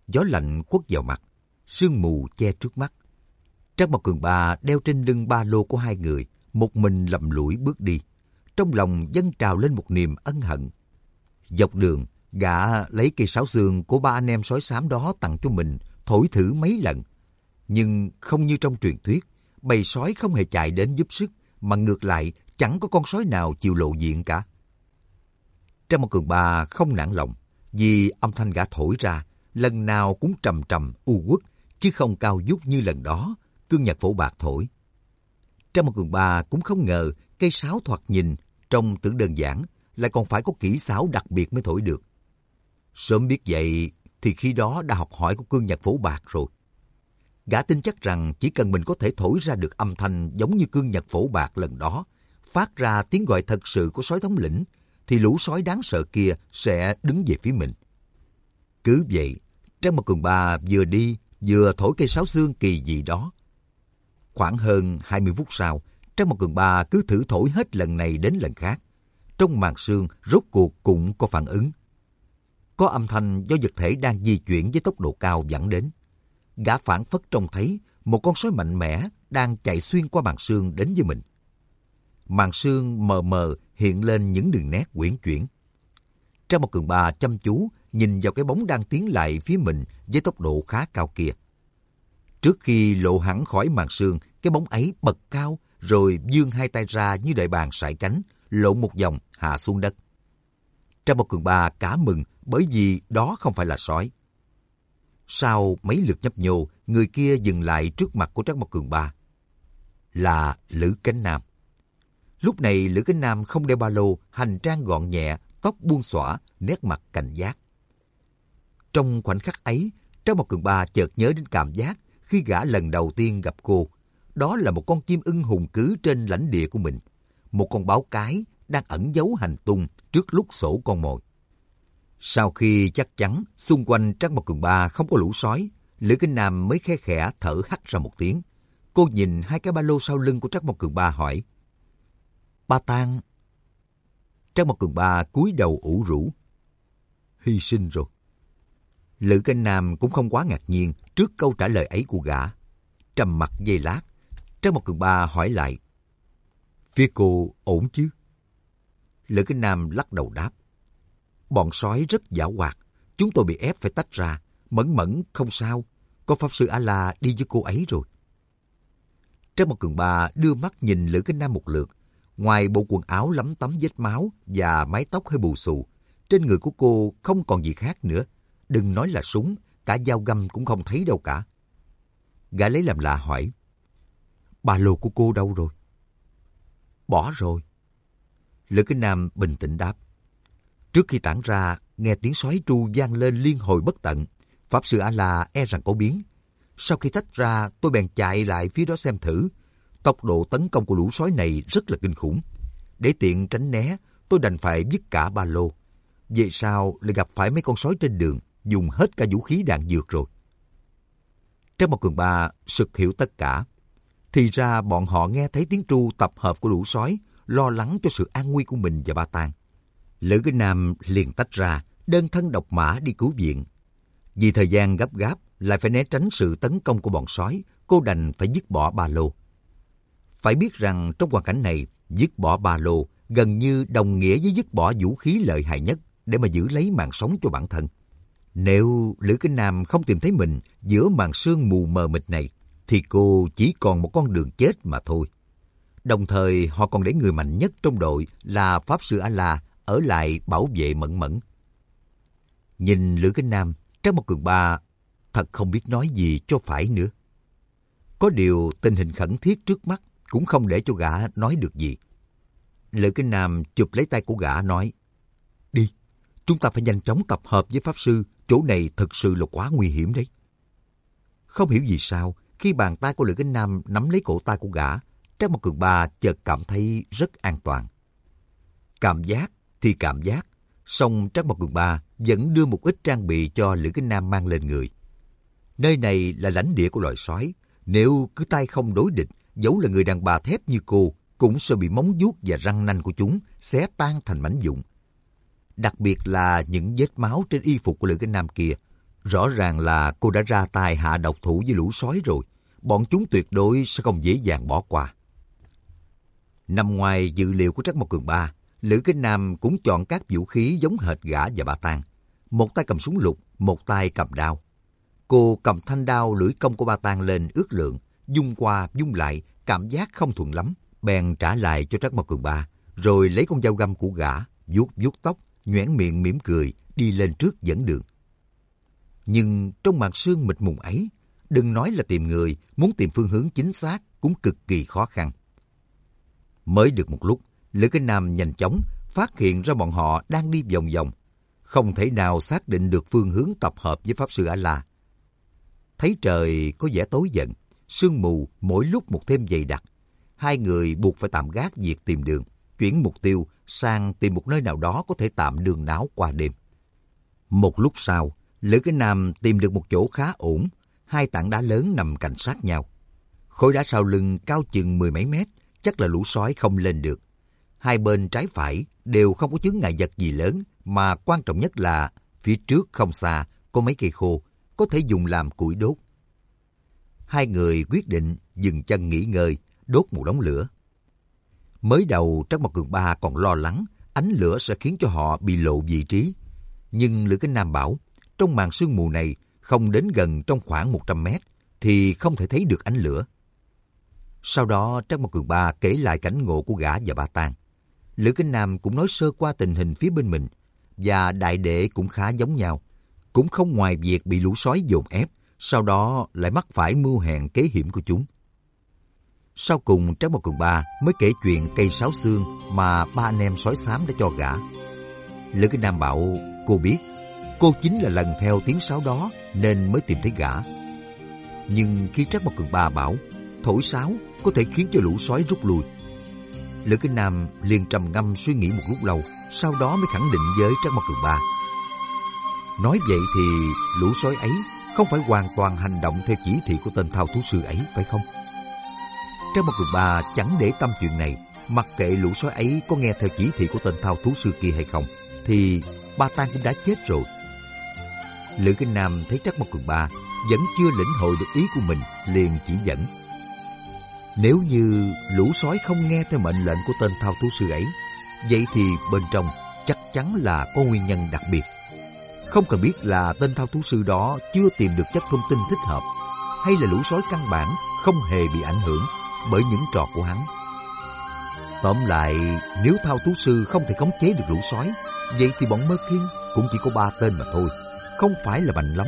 Speaker 1: gió lạnh quất vào mặt, sương mù che trước mắt. Trác Mộc Cường Ba đeo trên lưng ba lô của hai người, một mình lầm lũi bước đi. Trong lòng dâng trào lên một niềm ân hận. Dọc đường, gã lấy cây sáo xương của ba anh em sói xám đó tặng cho mình, thổi thử mấy lần. Nhưng không như trong truyền thuyết, bầy sói không hề chạy đến giúp sức, mà ngược lại chẳng có con sói nào chịu lộ diện cả. Trác Mộc Cường Ba không nản lòng, vì âm thanh gã thổi ra lần nào cũng trầm trầm u uất, chứ không cao vút như lần đó cương nhạc phổ bạc thổi. Trác Mộc Cường Ba cũng không ngờ cây sáo thoạt nhìn trông tưởng đơn giản, lại còn phải có kỹ xảo đặc biệt mới thổi được. Sớm biết vậy thì khi đó đã học hỏi của cương nhạc phổ bạc rồi. Gã tin chắc rằng chỉ cần mình có thể thổi ra được âm thanh giống như cương nhạc phổ bạc lần đó, phát ra tiếng gọi thật sự của sói thống lĩnh, thì lũ sói đáng sợ kia sẽ đứng về phía mình. Cứ vậy, Trác Mộc Cường Ba vừa đi vừa thổi cây sáo xương kỳ dị đó. Khoảng hơn hai mươi phút sau, Trác Mộc Cường Ba cứ thử thổi hết lần này đến lần khác. Trong màn sương rốt cuộc cũng có phản ứng. Có âm thanh do vật thể đang di chuyển với tốc độ cao dẫn đến. Gã phảng phất trông thấy một con sói mạnh mẽ đang chạy xuyên qua màn sương đến với mình. Màn sương mờ mờ hiện lên những đường nét uyển chuyển. Trác Mộc Cường Ba chăm chú nhìn vào cái bóng đang tiến lại phía mình với tốc độ khá cao kia. Trước khi lộ hẳn khỏi màn sương, cái bóng ấy bật cao rồi vươn hai tay ra như đại bàng sải cánh, lộn một vòng hạ xuống đất. Trác Mộc Cường Ba cả mừng bởi vì đó không phải là sói. Sau mấy lượt nhấp nhô, người kia dừng lại trước mặt của Trác Mộc Cường Ba. Là Lữ Cánh Nam. Lúc này Lữ Cánh Nam không đeo ba lô, hành trang gọn nhẹ, tóc buông xõa, nét mặt cảnh giác. Trong khoảnh khắc ấy, Trác Mộc Cường Ba chợt nhớ đến cảm giác khi gã lần đầu tiên gặp cô. Đó là một con chim ưng hùng cứ trên lãnh địa của mình. Một con báo cái đang ẩn giấu hành tung trước lúc sổ con mồi. Sau khi chắc chắn xung quanh Trác Mộc Cường Ba không có lũ sói, Lữ Cánh Nam mới khe khẽ thở hắt ra một tiếng. Cô nhìn hai cái ba lô sau lưng của Trác Mộc Cường Ba hỏi: Ba Tang. Trác Mộc Cường Ba cúi đầu ủ rũ: Hy sinh rồi. Lữ Cánh Nam cũng không quá ngạc nhiên trước câu trả lời ấy của gã. Trầm mặc giây lát, Trác Mộc Cường Ba hỏi lại: Phía cô ổn chứ? Lữ Cánh Nam lắc đầu đáp: Bọn sói rất giảo hoạt, chúng tôi bị ép phải tách ra. Mẫn Mẫn không sao, có Pháp Sư A-la đi với cô ấy rồi. Trác Mộc Cường Ba đưa mắt nhìn Lữ Cánh Nam một lượt. Ngoài bộ quần áo lấm tấm vết máu và mái tóc hơi bù xù, trên người của cô không còn gì khác nữa. Đừng nói là súng, cả dao găm cũng không thấy đâu cả. Gã lấy làm lạ hỏi: Ba lô của cô đâu rồi? Bỏ rồi. Lữ Cánh Nam bình tĩnh đáp: Trước khi tản ra, nghe tiếng sói tru vang lên liên hồi bất tận. Pháp Sư A-la e rằng có biến. Sau khi tách ra, tôi bèn chạy lại phía đó xem thử. Tốc độ tấn công của lũ sói này rất là kinh khủng. Để tiện tránh né, tôi đành phải vứt cả ba lô. Về sau lại gặp phải mấy con sói trên đường, dùng hết cả vũ khí đạn dược rồi. Trác Mộc Cường Ba sực hiểu tất cả. Thì ra bọn họ nghe thấy tiếng tru tập hợp của lũ sói, lo lắng cho sự an nguy của mình và Ba Tang. Lữ Cánh Nam liền tách ra, đơn thân độc mã đi cứu viện. Vì thời gian gấp gáp, lại phải né tránh sự tấn công của bọn sói, cô đành phải dứt bỏ ba lô. Phải biết rằng trong hoàn cảnh này, dứt bỏ ba lô gần như đồng nghĩa với dứt bỏ vũ khí lợi hại nhất để mà giữ lấy mạng sống cho bản thân. Nếu Lữ Cánh Nam không tìm thấy mình giữa màn sương mù mờ mịt này, thì cô chỉ còn một con đường chết mà thôi. Đồng thời họ còn để người mạnh nhất trong đội là Pháp Sư A-la ở lại bảo vệ Mẫn Mẫn. Nhìn Lữ Cánh Nam, Trác Mộc Cường Ba thật không biết nói gì cho phải nữa. Có điều tình hình khẩn thiết trước mắt cũng không để cho gã nói được gì. Lữ Cánh Nam chụp lấy tay của gã nói: Đi, chúng ta phải nhanh chóng tập hợp với Pháp Sư, chỗ này thực sự là quá nguy hiểm đấy. Không hiểu vì sao, khi bàn tay của Lữ Cánh Nam nắm lấy cổ tay của gã, Trác Mộc Cường Ba chợt cảm thấy rất an toàn. Cảm giác thì cảm giác, song Trác Mộc Cường Ba vẫn đưa một ít trang bị cho Lữ Cánh Nam mang lên người. Nơi này là lãnh địa của loài sói, nếu cứ tay không đối địch, dẫu là người đàn bà thép như cô, cũng sẽ bị móng vuốt và răng nanh của chúng xé tan thành mảnh vụn. Đặc biệt là những vết máu trên y phục của Lữ Cánh Nam kia, Rõ ràng là cô đã ra tay hạ độc thủ với lũ sói rồi. Bọn chúng tuyệt đối sẽ không dễ dàng bỏ qua. Nằm ngoài dự liệu của Trắc Mộc Cường Ba, Lữ Kính Nam cũng chọn các vũ khí giống hệt gã và bà Tang. Một tay cầm súng lục, một tay cầm đao. Cô cầm thanh đao lưỡi công của bà Tang lên ước lượng, dung qua dung lại, cảm giác không thuận lắm. Bèn trả lại cho Trắc Mộc Cường Ba, rồi lấy con dao găm của gã, vuốt vuốt tóc, nhoẻn miệng mỉm cười, đi lên trước dẫn đường. Nhưng trong màn sương mịt mùng ấy, đừng nói là tìm người, muốn tìm phương hướng chính xác cũng cực kỳ khó khăn. Mới được một lúc, Lữ Kính Nam nhanh chóng phát hiện ra bọn họ đang đi vòng vòng, không thể nào xác định được phương hướng tập hợp với Pháp Sư A-La. Thấy trời có vẻ tối dần, sương mù mỗi lúc một thêm dày đặc, hai người buộc phải tạm gác việc tìm đường, chuyển mục tiêu sang tìm một nơi nào đó có thể tạm đường náo qua đêm. Một lúc sau, Lữ Kính Nam tìm được một chỗ khá ổn, hai tảng đá lớn nằm cạnh sát nhau. Khối đá sau lưng cao chừng mười mấy mét, chắc là lũ sói không lên được. Hai bên trái phải đều không có chướng ngại vật gì lớn, mà quan trọng nhất là phía trước không xa có mấy cây khô, có thể dùng làm củi đốt. Hai người quyết định dừng chân nghỉ ngơi, đốt một đống lửa. Mới đầu Trắc Mộc Cường Ba còn lo lắng ánh lửa sẽ khiến cho họ bị lộ vị trí. Nhưng Lữ Kính Nam bảo, trong màn sương mù này không đến gần trong khoảng một trăm mét thì không thể thấy được ánh lửa. Sau đó Trắc Mộc Cường Ba kể lại cảnh ngộ của gã và bà Tang. Lữ Kính Nam cũng nói sơ qua tình hình phía bên mình, và đại đệ cũng khá giống nhau, cũng không ngoài việc bị lũ sói dồn ép, sau đó lại mắc phải mưu hèn kế hiểm của chúng. Sau cùng Trắc Mộc Cường Ba mới kể chuyện cây sáo xương mà ba anh em sói xám đã cho gã. Lữ Kính Nam bảo cô biết, cô chính là lần theo tiếng sáo đó nên mới tìm thấy gã. Nhưng khi Trắc Mộc Cường Ba bảo thổi sáo có thể khiến cho lũ sói rút lui, Lữ Kính Nam liền trầm ngâm suy nghĩ một lúc lâu, sau đó mới khẳng định với Trắc Mộc Cường Ba. Nói vậy thì lũ sói ấy không phải hoàn toàn hành động theo chỉ thị của tên thao thú sư ấy, phải không? Trắc Mộc Cường Ba chẳng để tâm chuyện này, mặc kệ lũ sói ấy có nghe theo chỉ thị của tên thao thú sư kia hay không, thì bà Tang cũng đã chết rồi. Lữ Kính Nam thấy Trắc Mộc Cường Ba vẫn chưa lĩnh hội được ý của mình, liền chỉ dẫn. Nếu như lũ sói không nghe theo mệnh lệnh của tên thao thú sư ấy, vậy thì bên trong chắc chắn là có nguyên nhân đặc biệt. Không cần biết là tên thao thú sư đó chưa tìm được chất thông tin thích hợp, hay là lũ sói căn bản không hề bị ảnh hưởng bởi những trò của hắn. Tóm lại, nếu thao thú sư không thể khống chế được lũ sói, vậy thì bọn Mơ Khiên cũng chỉ có ba tên mà thôi, không phải là mạnh lắm.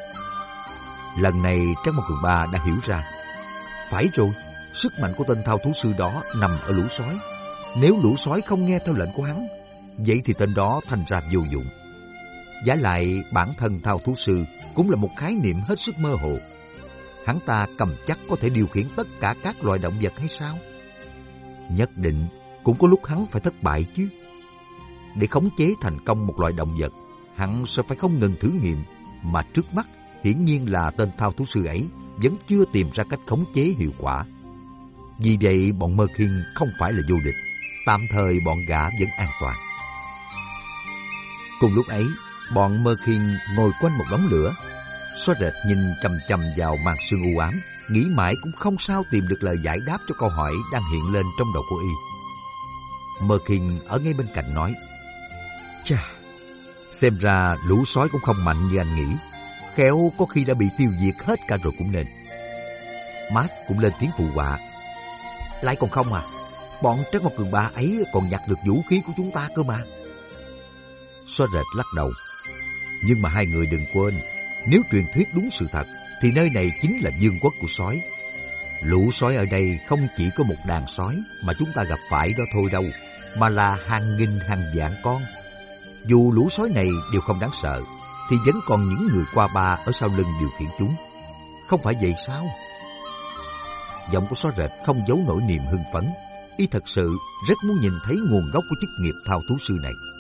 Speaker 1: Lần này Trắc Mộc Cường Ba đã hiểu ra. Phải rồi, sức mạnh của tên thao thú sư đó nằm ở lũ sói. Nếu lũ sói không nghe theo lệnh của hắn, vậy thì tên đó thành ra vô dụng. Giả lại bản thân thao thú sư cũng là một khái niệm hết sức mơ hồ. Hắn ta cầm chắc có thể điều khiển tất cả các loài động vật hay sao? Nhất định cũng có lúc hắn phải thất bại chứ. Để khống chế thành công một loài động vật, hắn sẽ phải không ngừng thử nghiệm, mà trước mắt hiển nhiên là tên thao thú sư ấy vẫn chưa tìm ra cách khống chế hiệu quả. Vì vậy bọn Mơ Khiên không phải là vô địch, tạm thời bọn gã vẫn an toàn. Cùng lúc ấy, bọn Mơ Khiên ngồi quanh một đống lửa. Xóa Rệt nhìn chằm chằm vào màn sương u ám, nghĩ mãi cũng không sao tìm được lời giải đáp cho câu hỏi đang hiện lên trong đầu của y. Mơ Khiên ở ngay bên cạnh nói: Chà, xem ra lũ sói cũng không mạnh như anh nghĩ, khéo có khi đã bị tiêu diệt hết cả rồi cũng nên. Max cũng lên tiếng phụ họa: Lại còn không à, bọn Trắc Mộc Cường Ba ấy còn nhặt được vũ khí của chúng ta cơ mà. Xóa Rệt lắc đầu: Nhưng mà hai người đừng quên, nếu truyền thuyết đúng sự thật thì nơi này chính là vương quốc của sói. Lũ sói ở đây không chỉ có một đàn sói mà chúng ta gặp phải đó thôi đâu, mà là hàng nghìn hàng vạn con. Dù lũ sói này đều không đáng sợ, thì vẫn còn những người qua ba ở sau lưng điều khiển chúng. Không phải vậy sao? Giọng của Xóa Rệt không giấu nổi niềm hưng phấn. Y thật sự rất muốn nhìn thấy nguồn gốc của chức nghiệp thao thú sư này.